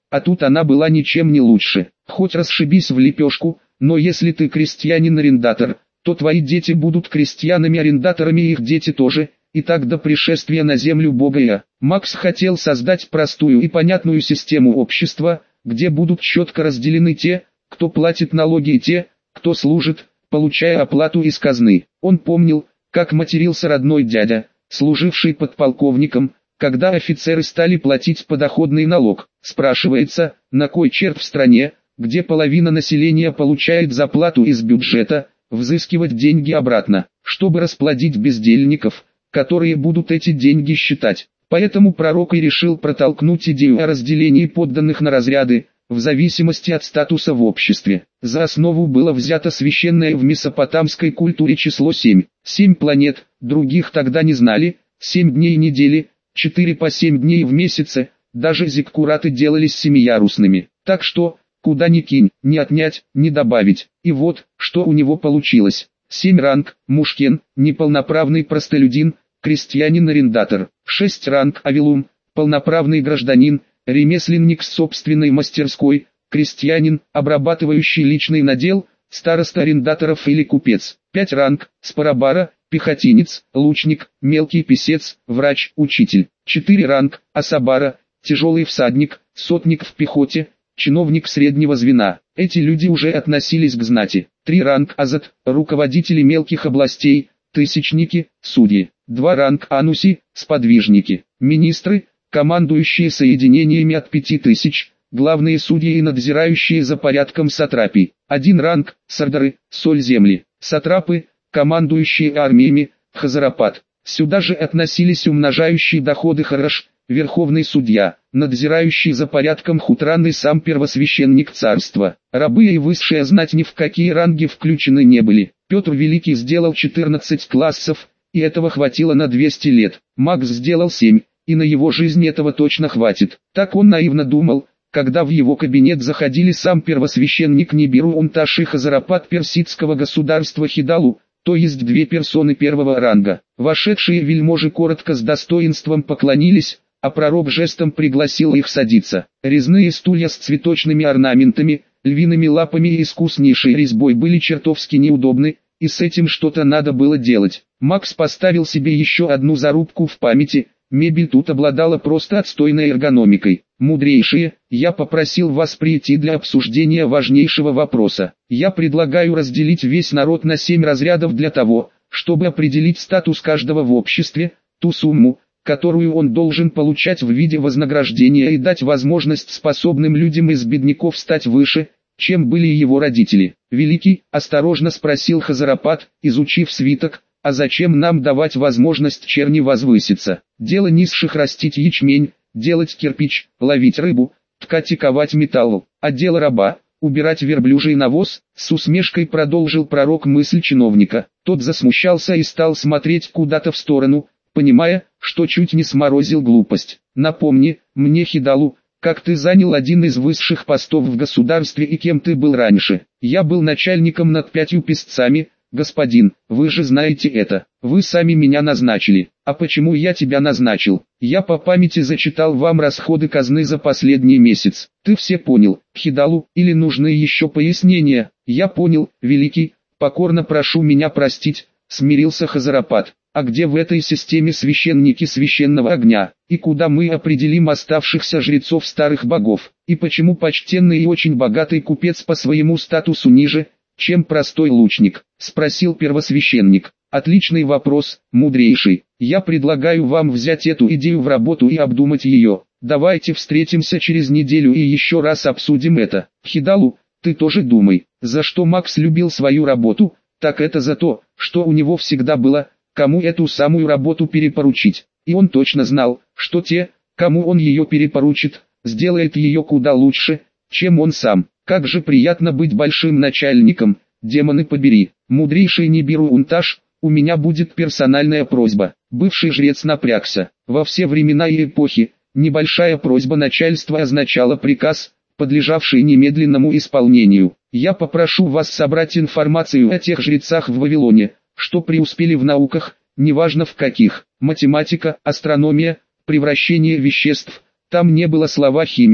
а тут она была ничем не лучше. Хоть расшибись в лепешку, но если ты крестьянин-арендатор, то твои дети будут крестьянами-арендаторами и их дети тоже, и так до пришествия на землю Бога Иа. Макс хотел создать простую и понятную систему общества, где будут четко разделены те, кто платит налоги, и те, кто служит, получая оплату из казны. Он помнил, как матерился родной дядя, служивший подполковником, когда офицеры стали платить подоходный налог. Спрашивается, на кой черт в стране, где половина населения получает зарплату из бюджета, взыскивать деньги обратно, чтобы расплодить бездельников, которые будут эти деньги считать. Поэтому пророк и решил протолкнуть идею о разделении подданных на разряды, в зависимости от статуса в обществе. За основу было взято священное в месопотамской культуре число 7. 7 планет, других тогда не знали, 7 дней недели, 4 по 7 дней в месяце, даже зиккураты делались семиярусными. Так что, куда ни кинь, не отнять, не добавить. И вот, что у него получилось. 7 ранг, мушкен, неполноправный простолюдин, крестьянин-арендатор. 6 ранг, авилум, полноправный гражданин, ремесленник с собственной мастерской, крестьянин, обрабатывающий личный надел, староста арендаторов или купец. 5 ранг, спарабара, пехотинец, лучник, мелкий писец, врач, учитель. 4 ранг, асабара, тяжелый всадник, сотник в пехоте, чиновник среднего звена. Эти люди уже относились к знати. 3 ранг азат, руководители мелких областей, тысячники, судьи. 2 ранг ануси, сподвижники, министры, командующие соединениями от 5000, главные судьи и надзирающие за порядком сатрапий. 1 ранг сардары, соль земли, сатрапы, командующие армиями, хазарапат. Сюда же относились умножающие доходы хараш, верховный судья, надзирающий за порядком хутран и сам первосвященник царства. Рабы и высшая знать ни в какие ранги включены не были. Петр Великий сделал 14 классов, и этого хватило на 200 лет. Макс сделал 7, и на его жизнь этого точно хватит. Так он наивно думал, когда в его кабинет заходили сам первосвященник Нибиру Унташ и Хазарапат персидского государства Хидалу, то есть 2 персоны первого ранга. Вошедшие вельможи коротко с достоинством поклонились, а пророк жестом пригласил их садиться. Резные стулья с цветочными орнаментами, львиными лапами и искуснейшей резьбой были чертовски неудобны, и с этим что-то надо было делать. Макс поставил себе еще одну зарубку в памяти: мебель тут обладала просто отстойной эргономикой. Мудрейшие, я попросил вас прийти для обсуждения важнейшего вопроса. Я предлагаю разделить весь народ на 7 разрядов для того, чтобы определить статус каждого в обществе, ту сумму, которую он должен получать в виде вознаграждения, и дать возможность способным людям из бедняков стать выше, чем были его родители. Великий, осторожно спросил Хазарапат, изучив свиток: а зачем нам давать возможность черни возвыситься? Дело низших растить ячмень, делать кирпич, ловить рыбу, ткать и ковать металл, а дело раба — убирать верблюжий навоз. С усмешкой продолжил пророк мысль чиновника. Тот засмущался и стал смотреть куда-то в сторону, понимая, что чуть не сморозил глупость. Напомни мне, Хидалу, как ты занял один из высших постов в государстве и кем ты был раньше? Я был начальником над 5 писцами. Господин, вы же знаете это. Вы сами меня назначили. А почему я тебя назначил? Я по памяти зачитал вам расходы казны за последний месяц. Ты все понял, Хидалу, или нужны еще пояснения? Я понял, Великий, покорно прошу меня простить, смирился Хазарапат. А где в этой системе священники священного огня? И куда мы определим оставшихся жрецов старых богов? И почему почтенный и очень богатый купец по своему статусу ниже, чем простой лучник? Спросил первосвященник. Отличный вопрос, мудрейший. Я предлагаю вам взять эту идею в работу и обдумать ее. Давайте встретимся через неделю и еще раз обсудим это. Хидалу, ты тоже думай. За что Макс любил свою работу? Так это за то, что у него всегда было кому эту самую работу перепоручить. И он точно знал, что те, кому он ее перепоручит, сделает ее куда лучше, чем он сам. Как же приятно быть большим начальником, демоны побери. Мудрейший Нибиру Унташ, у меня будет персональная просьба. Бывший жрец напрягся. Во все времена и эпохи, небольшая просьба начальства означала приказ, подлежавший немедленному исполнению. Я попрошу вас собрать информацию о тех жрецах в Вавилоне, что преуспели в науках, неважно в каких: математика, астрономия, превращение веществ. Там не было слова химия,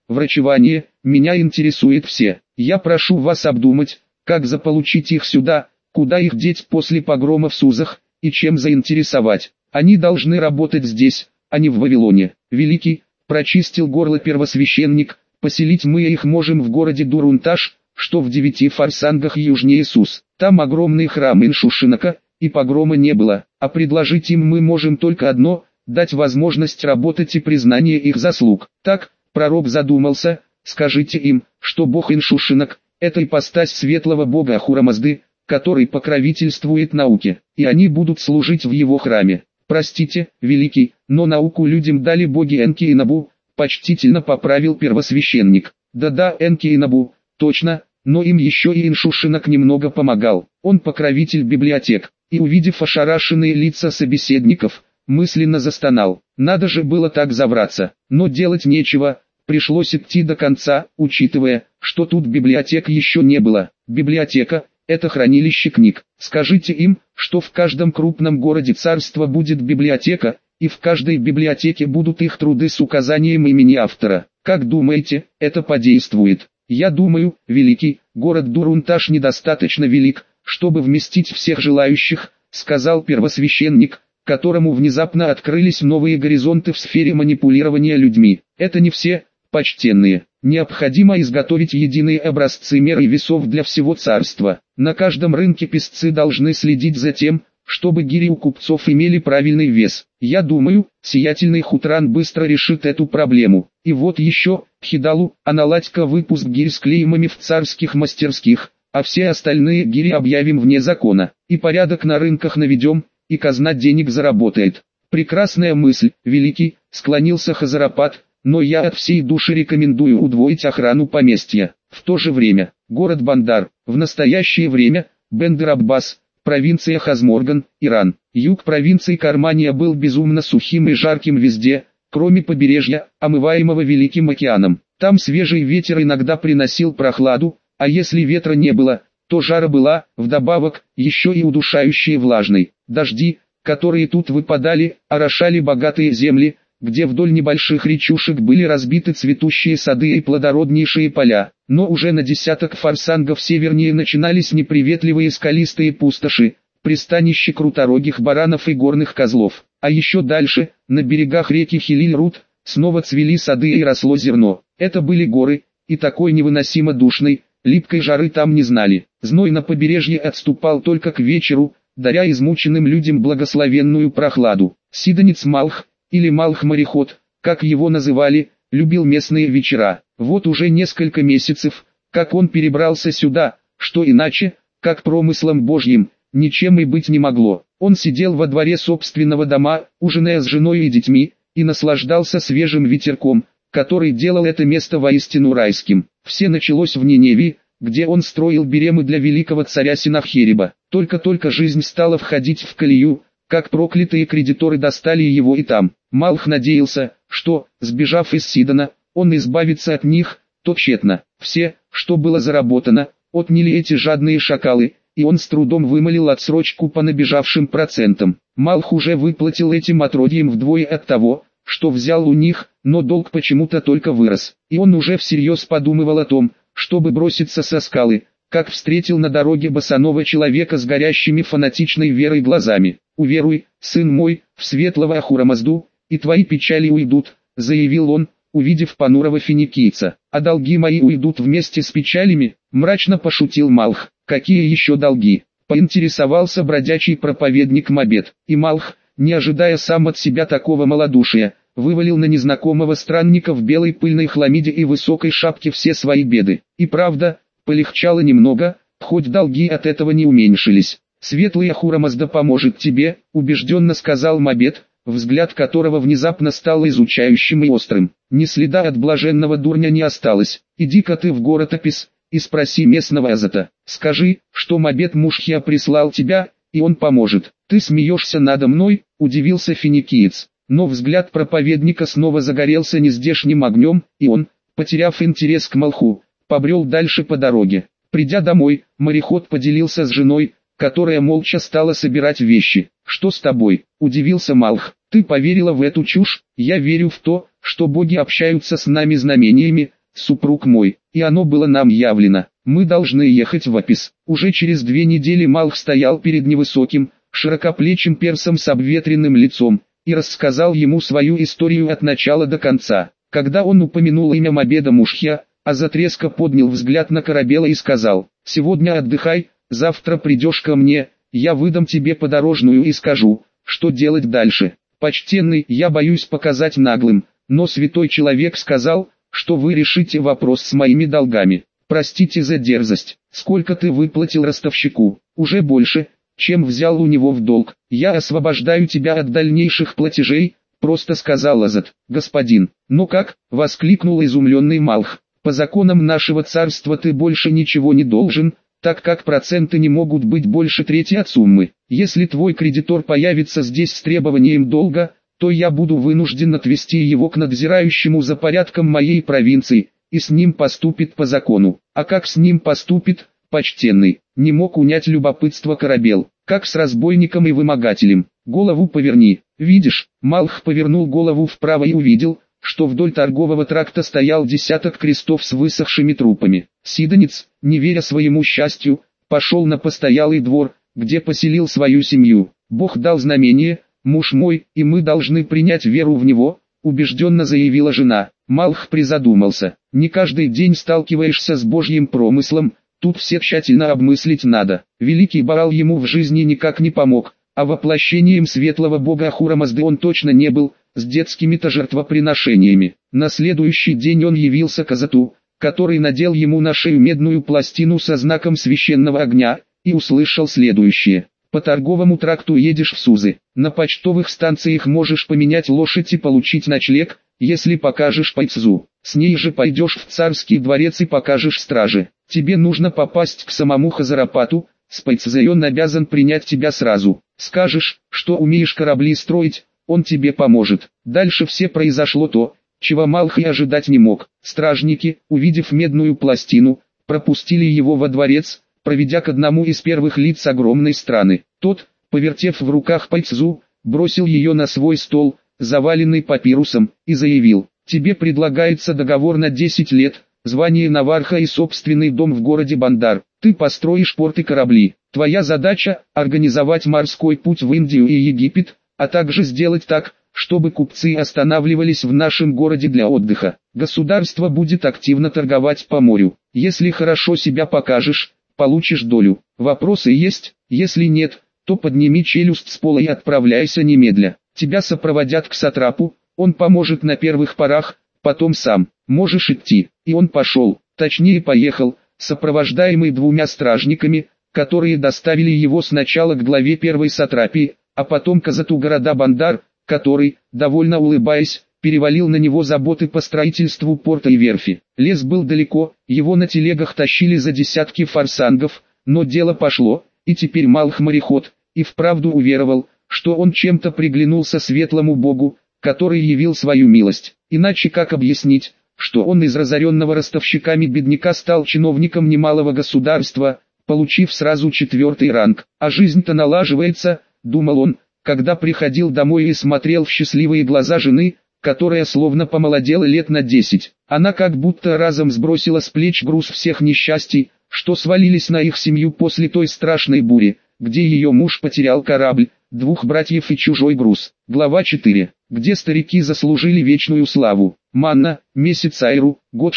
врачевание, меня интересует все. Я прошу вас обдумать, как заполучить их сюда, куда их деть после погрома в Сузах, и чем заинтересовать. Они должны работать здесь, а не в Вавилоне. Великий, прочистил горло первосвященник, поселить мы их можем в городе Дурунташ, что в 9 фарсангах южнее Сус. Там огромный храм Иншушинака, и погрома не было, а предложить им мы можем только одно – дать возможность работать и признание их заслуг. Так, пророк задумался, скажите им, что бог Иншушинак – это ипостась светлого бога Ахура-Мазды, который покровительствует науке, и они будут служить в его храме. Простите, великий, но науку людям дали боги Энки и Набу, почтительно поправил первосвященник. Да-да, Энки и Набу, точно, но им еще и Иншушинак немного помогал. Он покровитель библиотек, и увидев ошарашенные лица собеседников, мысленно застонал. Надо же было так завраться, но делать нечего, пришлось идти до конца, учитывая, что тут библиотек еще не было. Библиотека – это хранилище книг. Скажите им, что в каждом крупном городе царства будет библиотека, и в каждой библиотеке будут их труды с указанием имени автора. Как думаете, это подействует? Я думаю, великий, город Дурунташ недостаточно велик, чтобы вместить всех желающих, сказал первосвященник, которому внезапно открылись новые горизонты в сфере манипулирования людьми. Это не все, почтенные. Необходимо изготовить единые образцы мер и весов для всего царства. На каждом рынке песцы должны следить за тем, чтобы гири у купцов имели правильный вес. Я думаю, сиятельный Хутран быстро решит эту проблему. И вот еще, Хидалу, а наладь-ка выпуск гирь с клеймами в царских мастерских, а все остальные гири объявим вне закона. И порядок на рынках наведем, и казна денег заработает. Прекрасная мысль, великий, склонился Хазарапат, но я от всей души рекомендую удвоить охрану поместья. В то же время, город Бандар, в настоящее время, Бендер-Аббас, провинция Хазморган, Иран. Юг провинции Кармания был безумно сухим и жарким везде, кроме побережья, омываемого Великим океаном. Там свежий ветер иногда приносил прохладу, а если ветра не было, то жара была, вдобавок, еще и удушающей влажной. Дожди, которые тут выпадали, орошали богатые земли, где вдоль небольших речушек были разбиты цветущие сады и плодороднейшие поля. Но уже на десяток фарсангов севернее начинались неприветливые скалистые пустоши, пристанище круторогих баранов и горных козлов. А еще дальше, на берегах реки Хилиль-Рут, снова цвели сады и росло зерно. Это были горы, и такой невыносимо душной, липкой жары там не знали. Зной на побережье отступал только к вечеру, даря измученным людям благословенную прохладу. Сидонец Малх, или Малх-мореход, как его называли, любил местные вечера. Вот уже несколько месяцев, как он перебрался сюда, что иначе, как промыслом Божьим, ничем и быть не могло. Он сидел во дворе собственного дома, ужиная с женой и детьми, и наслаждался свежим ветерком, который делал это место воистину райским. Все началось в Ниневии, где он строил беремы для великого царя Синаххериба. Только-только жизнь стала входить в колею, как проклятые кредиторы достали его и там. Малх надеялся, что, сбежав из Сидона, он избавится от них, то тщетно. Все, что было заработано, отняли эти жадные шакалы, и он с трудом вымолил отсрочку по набежавшим процентам. Малх уже выплатил этим отродьям вдвое от того, что взял у них, но долг почему-то только вырос. И он уже всерьез подумывал о том, чтобы броситься со скалы, как встретил на дороге босоногого человека с горящими фанатичной верой глазами. «Уверуй, сын мой, в светлого Ахура-Мазду, и твои печали уйдут», — заявил он, увидев понурого финикийца. «А долги мои уйдут вместе с печалями?» — мрачно пошутил Малх. «Какие еще долги?» — поинтересовался бродячий проповедник Мабет. И Малх, не ожидая сам от себя такого малодушия, вывалил на незнакомого странника в белой пыльной хламиде и высокой шапке все свои беды. И правда, полегчало немного, хоть долги от этого не уменьшились. «Светлый Ахура-Мазда поможет тебе», — убежденно сказал Мабет, взгляд которого внезапно стал изучающим и острым. «Ни следа от блаженного дурня не осталось. Иди-ка ты в город Апис и спроси местного Азата. Скажи, что Мабет Мушхия прислал тебя, и он поможет». «Ты смеешься надо мной?» — удивился финикиец. Но взгляд проповедника снова загорелся нездешним огнем, и он, потеряв интерес к Малху, побрел дальше по дороге. Придя домой, мореход поделился с женой, которая молча стала собирать вещи. «Что с тобой?» – удивился Малх. «Ты поверила в эту чушь?» «Я верю в то, что боги общаются с нами знамениями», супруг мой, и оно было нам явлено. Мы должны ехать в Апис». Уже через 2 недели Малх стоял перед невысоким, широкоплечим персом с обветренным лицом, и рассказал ему свою историю от начала до конца. Когда он упомянул имя Мобеда Мушхья, Азат резко поднял взгляд на Корабела и сказал: «Сегодня отдыхай, завтра придешь ко мне, я выдам тебе подорожную и скажу, что делать дальше. Почтенный, я боюсь показать наглым, но святой человек сказал, что вы решите вопрос с моими долгами. Простите за дерзость. Сколько ты выплатил ростовщику? Уже больше, чем взял у него в долг. Я освобождаю тебя от дальнейших платежей», — просто сказал Азат. «Господин». «Ну как?» — воскликнул изумленный Малх. «По законам нашего царства ты больше ничего не должен, так как проценты не могут быть больше трети от суммы. Если твой кредитор появится здесь с требованием долга, то я буду вынужден отвести его к надзирающему за порядком моей провинции, и с ним поступит по закону». «А как с ним поступит, почтенный?» — не мог унять любопытство Корабел. «Как с разбойником и вымогателем. Голову поверни». «Видишь?» — Малх повернул голову вправо и увидел, что вдоль торгового тракта стоял десяток крестов с высохшими трупами. Сидонец, не веря своему счастью, пошел на постоялый двор, где поселил свою семью. «Бог дал знамение, муж мой, и мы должны принять веру в него», — убежденно заявила жена. Малх призадумался. «Не каждый день сталкиваешься с Божьим промыслом, тут все тщательно обмыслить надо». Великий Баал ему в жизни никак не помог, а воплощением светлого бога Ахура-Мазды он точно не был, с детскими-то жертвоприношениями. На следующий день он явился к Азату, который надел ему на шею медную пластину со знаком священного огня, и услышал следующее: «По торговому тракту едешь в Сузы. На почтовых станциях можешь поменять лошадь и получить ночлег, если покажешь пайцзу. С ней же пойдешь в царский дворец и покажешь страже. Тебе нужно попасть к самому Хазарапату, с пайцзой он обязан принять тебя сразу. Скажешь, что умеешь корабли строить, он тебе поможет». Дальше все произошло то, чего Малх и ожидать не мог. Стражники, увидев медную пластину, пропустили его во дворец, проведя к одному из первых лиц огромной страны. Тот, повертев в руках пайцзу, бросил ее на свой стол, заваленный папирусом, и заявил: «Тебе предлагается договор на 10 лет, звание наварха и собственный дом в городе Бандар. Ты построишь порт и корабли. Твоя задача – организовать морской путь в Индию и Египет, а также сделать так, чтобы купцы останавливались в нашем городе для отдыха. Государство будет активно торговать по морю. Если хорошо себя покажешь, получишь долю. Вопросы есть? Если нет, то подними челюсть с пола и отправляйся немедля. Тебя сопроводят к сатрапу, он поможет на первых порах, потом сам. Можешь идти». И он пошел, точнее поехал, сопровождаемый 2 стражниками, которые доставили его сначала к главе первой сатрапии, а потом к Азату города Бандар, который, довольно улыбаясь, перевалил на него заботы по строительству порта и верфи. Лес был далеко, его на телегах тащили за десятки форсангов, но дело пошло, и теперь Малх-мореход и вправду уверовал, что он чем-то приглянулся светлому богу, который явил свою милость. Иначе как объяснить, что он из разоренного ростовщиками бедняка стал чиновником немалого государства, получив сразу 4-й ранг. А жизнь-то налаживается, думал он, когда приходил домой и смотрел в счастливые глаза жены, которая словно помолодела лет на 10. Она как будто разом сбросила с плеч груз всех несчастий, что свалились на их семью после той страшной бури, где ее муж потерял корабль, 2 братьев и чужой груз. Глава 4. Где старики заслужили вечную славу. Манна, месяц Айру, год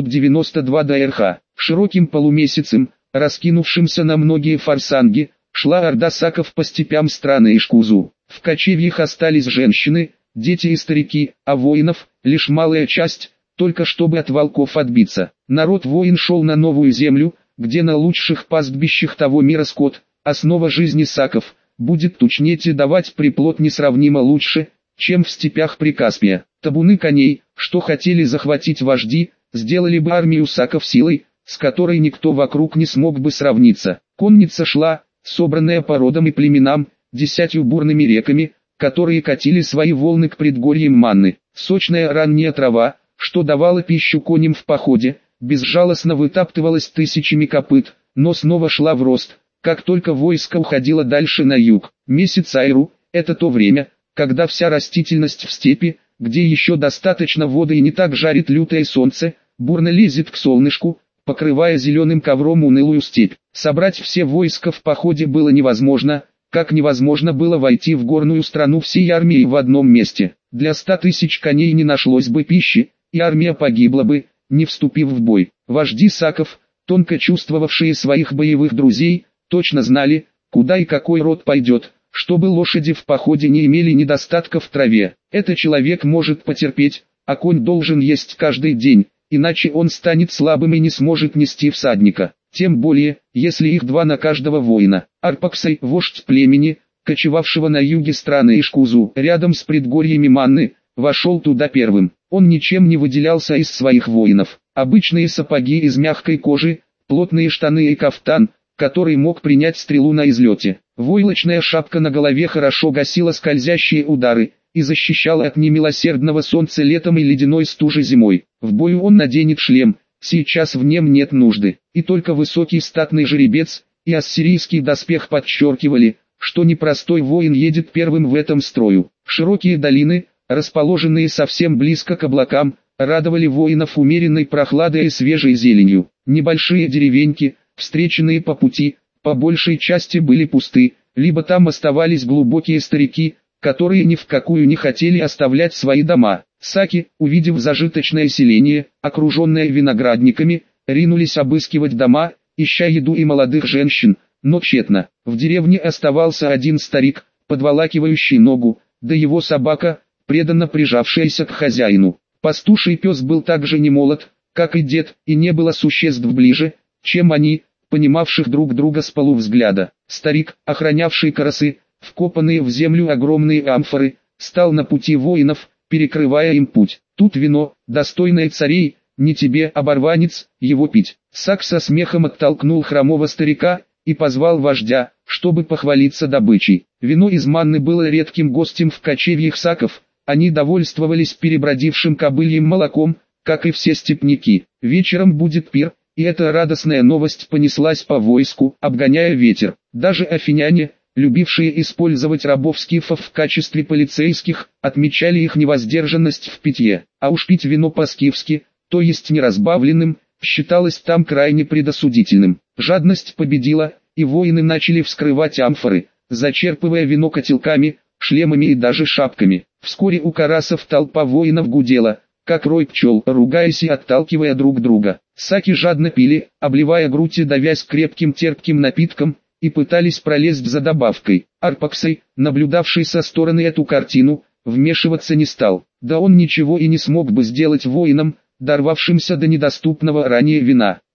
692 до РХ. Широким полумесяцем, раскинувшимся на многие форсанги, шла орда саков по степям страны Ишкузу. В кочевьях остались женщины, дети и старики, а воинов — лишь малая часть, только чтобы от волков отбиться. Народ-воин шел на новую землю, где на лучших пастбищах того мира скот, основа жизни саков, будет тучнеть и давать приплод несравнимо лучше, чем в степях Прикаспия. Табуны коней, что хотели захватить вожди, сделали бы армию саков силой, с которой никто вокруг не смог бы сравниться. Конница шла, собранная по родам и племенам, 10 бурными реками, которые катили свои волны к предгорьям Манны. Сочная ранняя трава, что давала пищу коням в походе, безжалостно вытаптывалась тысячами копыт, но снова шла в рост, как только войско уходило дальше на юг. Месяц Айру – это то время, когда вся растительность в степи, где еще достаточно воды и не так жарит лютое солнце, бурно лезет к солнышку, покрывая зеленым ковром унылую степь. Собрать все войска в походе было невозможно, как невозможно было войти в горную страну всей армией в одном месте. Для 100 тысяч коней не нашлось бы пищи, и армия погибла бы, не вступив в бой. Вожди саков, тонко чувствовавшие своих боевых друзей, точно знали, куда и какой род пойдет, чтобы лошади в походе не имели недостатка в траве. Этот человек может потерпеть, а конь должен есть каждый день, иначе он станет слабым и не сможет нести всадника. Тем более, если их 2 на каждого воина. Арпаксай, вождь племени, кочевавшего на юге страны Ишкузу, рядом с предгорьями Манны, вошел туда первым. Он ничем не выделялся из своих воинов. Обычные сапоги из мягкой кожи, плотные штаны и кафтан, который мог принять стрелу на излете. Войлочная шапка на голове хорошо гасила скользящие удары и защищала от немилосердного солнца летом и ледяной стужи зимой. В бою он наденет шлем, сейчас в нем нет нужды. И только высокий статный жеребец и ассирийский доспех подчеркивали, что непростой воин едет первым в этом строю. Широкие долины, расположенные совсем близко к облакам, радовали воинов умеренной прохладой и свежей зеленью. Небольшие деревеньки, встреченные по пути, по большей части были пусты, либо там оставались глубокие старики, которые ни в какую не хотели оставлять свои дома. Саки, увидев зажиточное селение, окруженное виноградниками, ринулись обыскивать дома, ища еду и молодых женщин, но тщетно. В деревне оставался один старик, подволакивающий ногу, да его собака, преданно прижавшаяся к хозяину. Пастуший пес был также не молод, как и дед, и не было существ ближе, чем они, понимавших друг друга с полувзгляда. Старик, охранявший карасы, вкопанные в землю огромные амфоры, стал на пути воинов, перекрывая им путь. Тут вино, достойное царей, не тебе, оборванец, его пить. Сак со смехом оттолкнул хромого старика и позвал вождя, чтобы похвалиться добычей. Вино из Манны было редким гостем в кочевьях саков, они довольствовались перебродившим кобыльем молоком, как и все степняки. Вечером будет пир, и эта радостная новость понеслась по войску, обгоняя ветер. Даже афиняне, любившие использовать рабов скифов в качестве полицейских, отмечали их невоздержанность в питье. А уж пить вино по-скифски, то есть неразбавленным, считалось там крайне предосудительным. Жадность победила, и воины начали вскрывать амфоры, зачерпывая вино котелками, шлемами и даже шапками. Вскоре у карасов толпа воинов гудела, как рой пчел, ругаясь и отталкивая друг друга. Саки жадно пили, обливая грудь и давясь крепким терпким напитком, и пытались пролезть за добавкой. Арпаксай, наблюдавший со стороны эту картину, вмешиваться не стал. Да он ничего и не смог бы сделать воинам, дорвавшимся до недоступного ранее вина.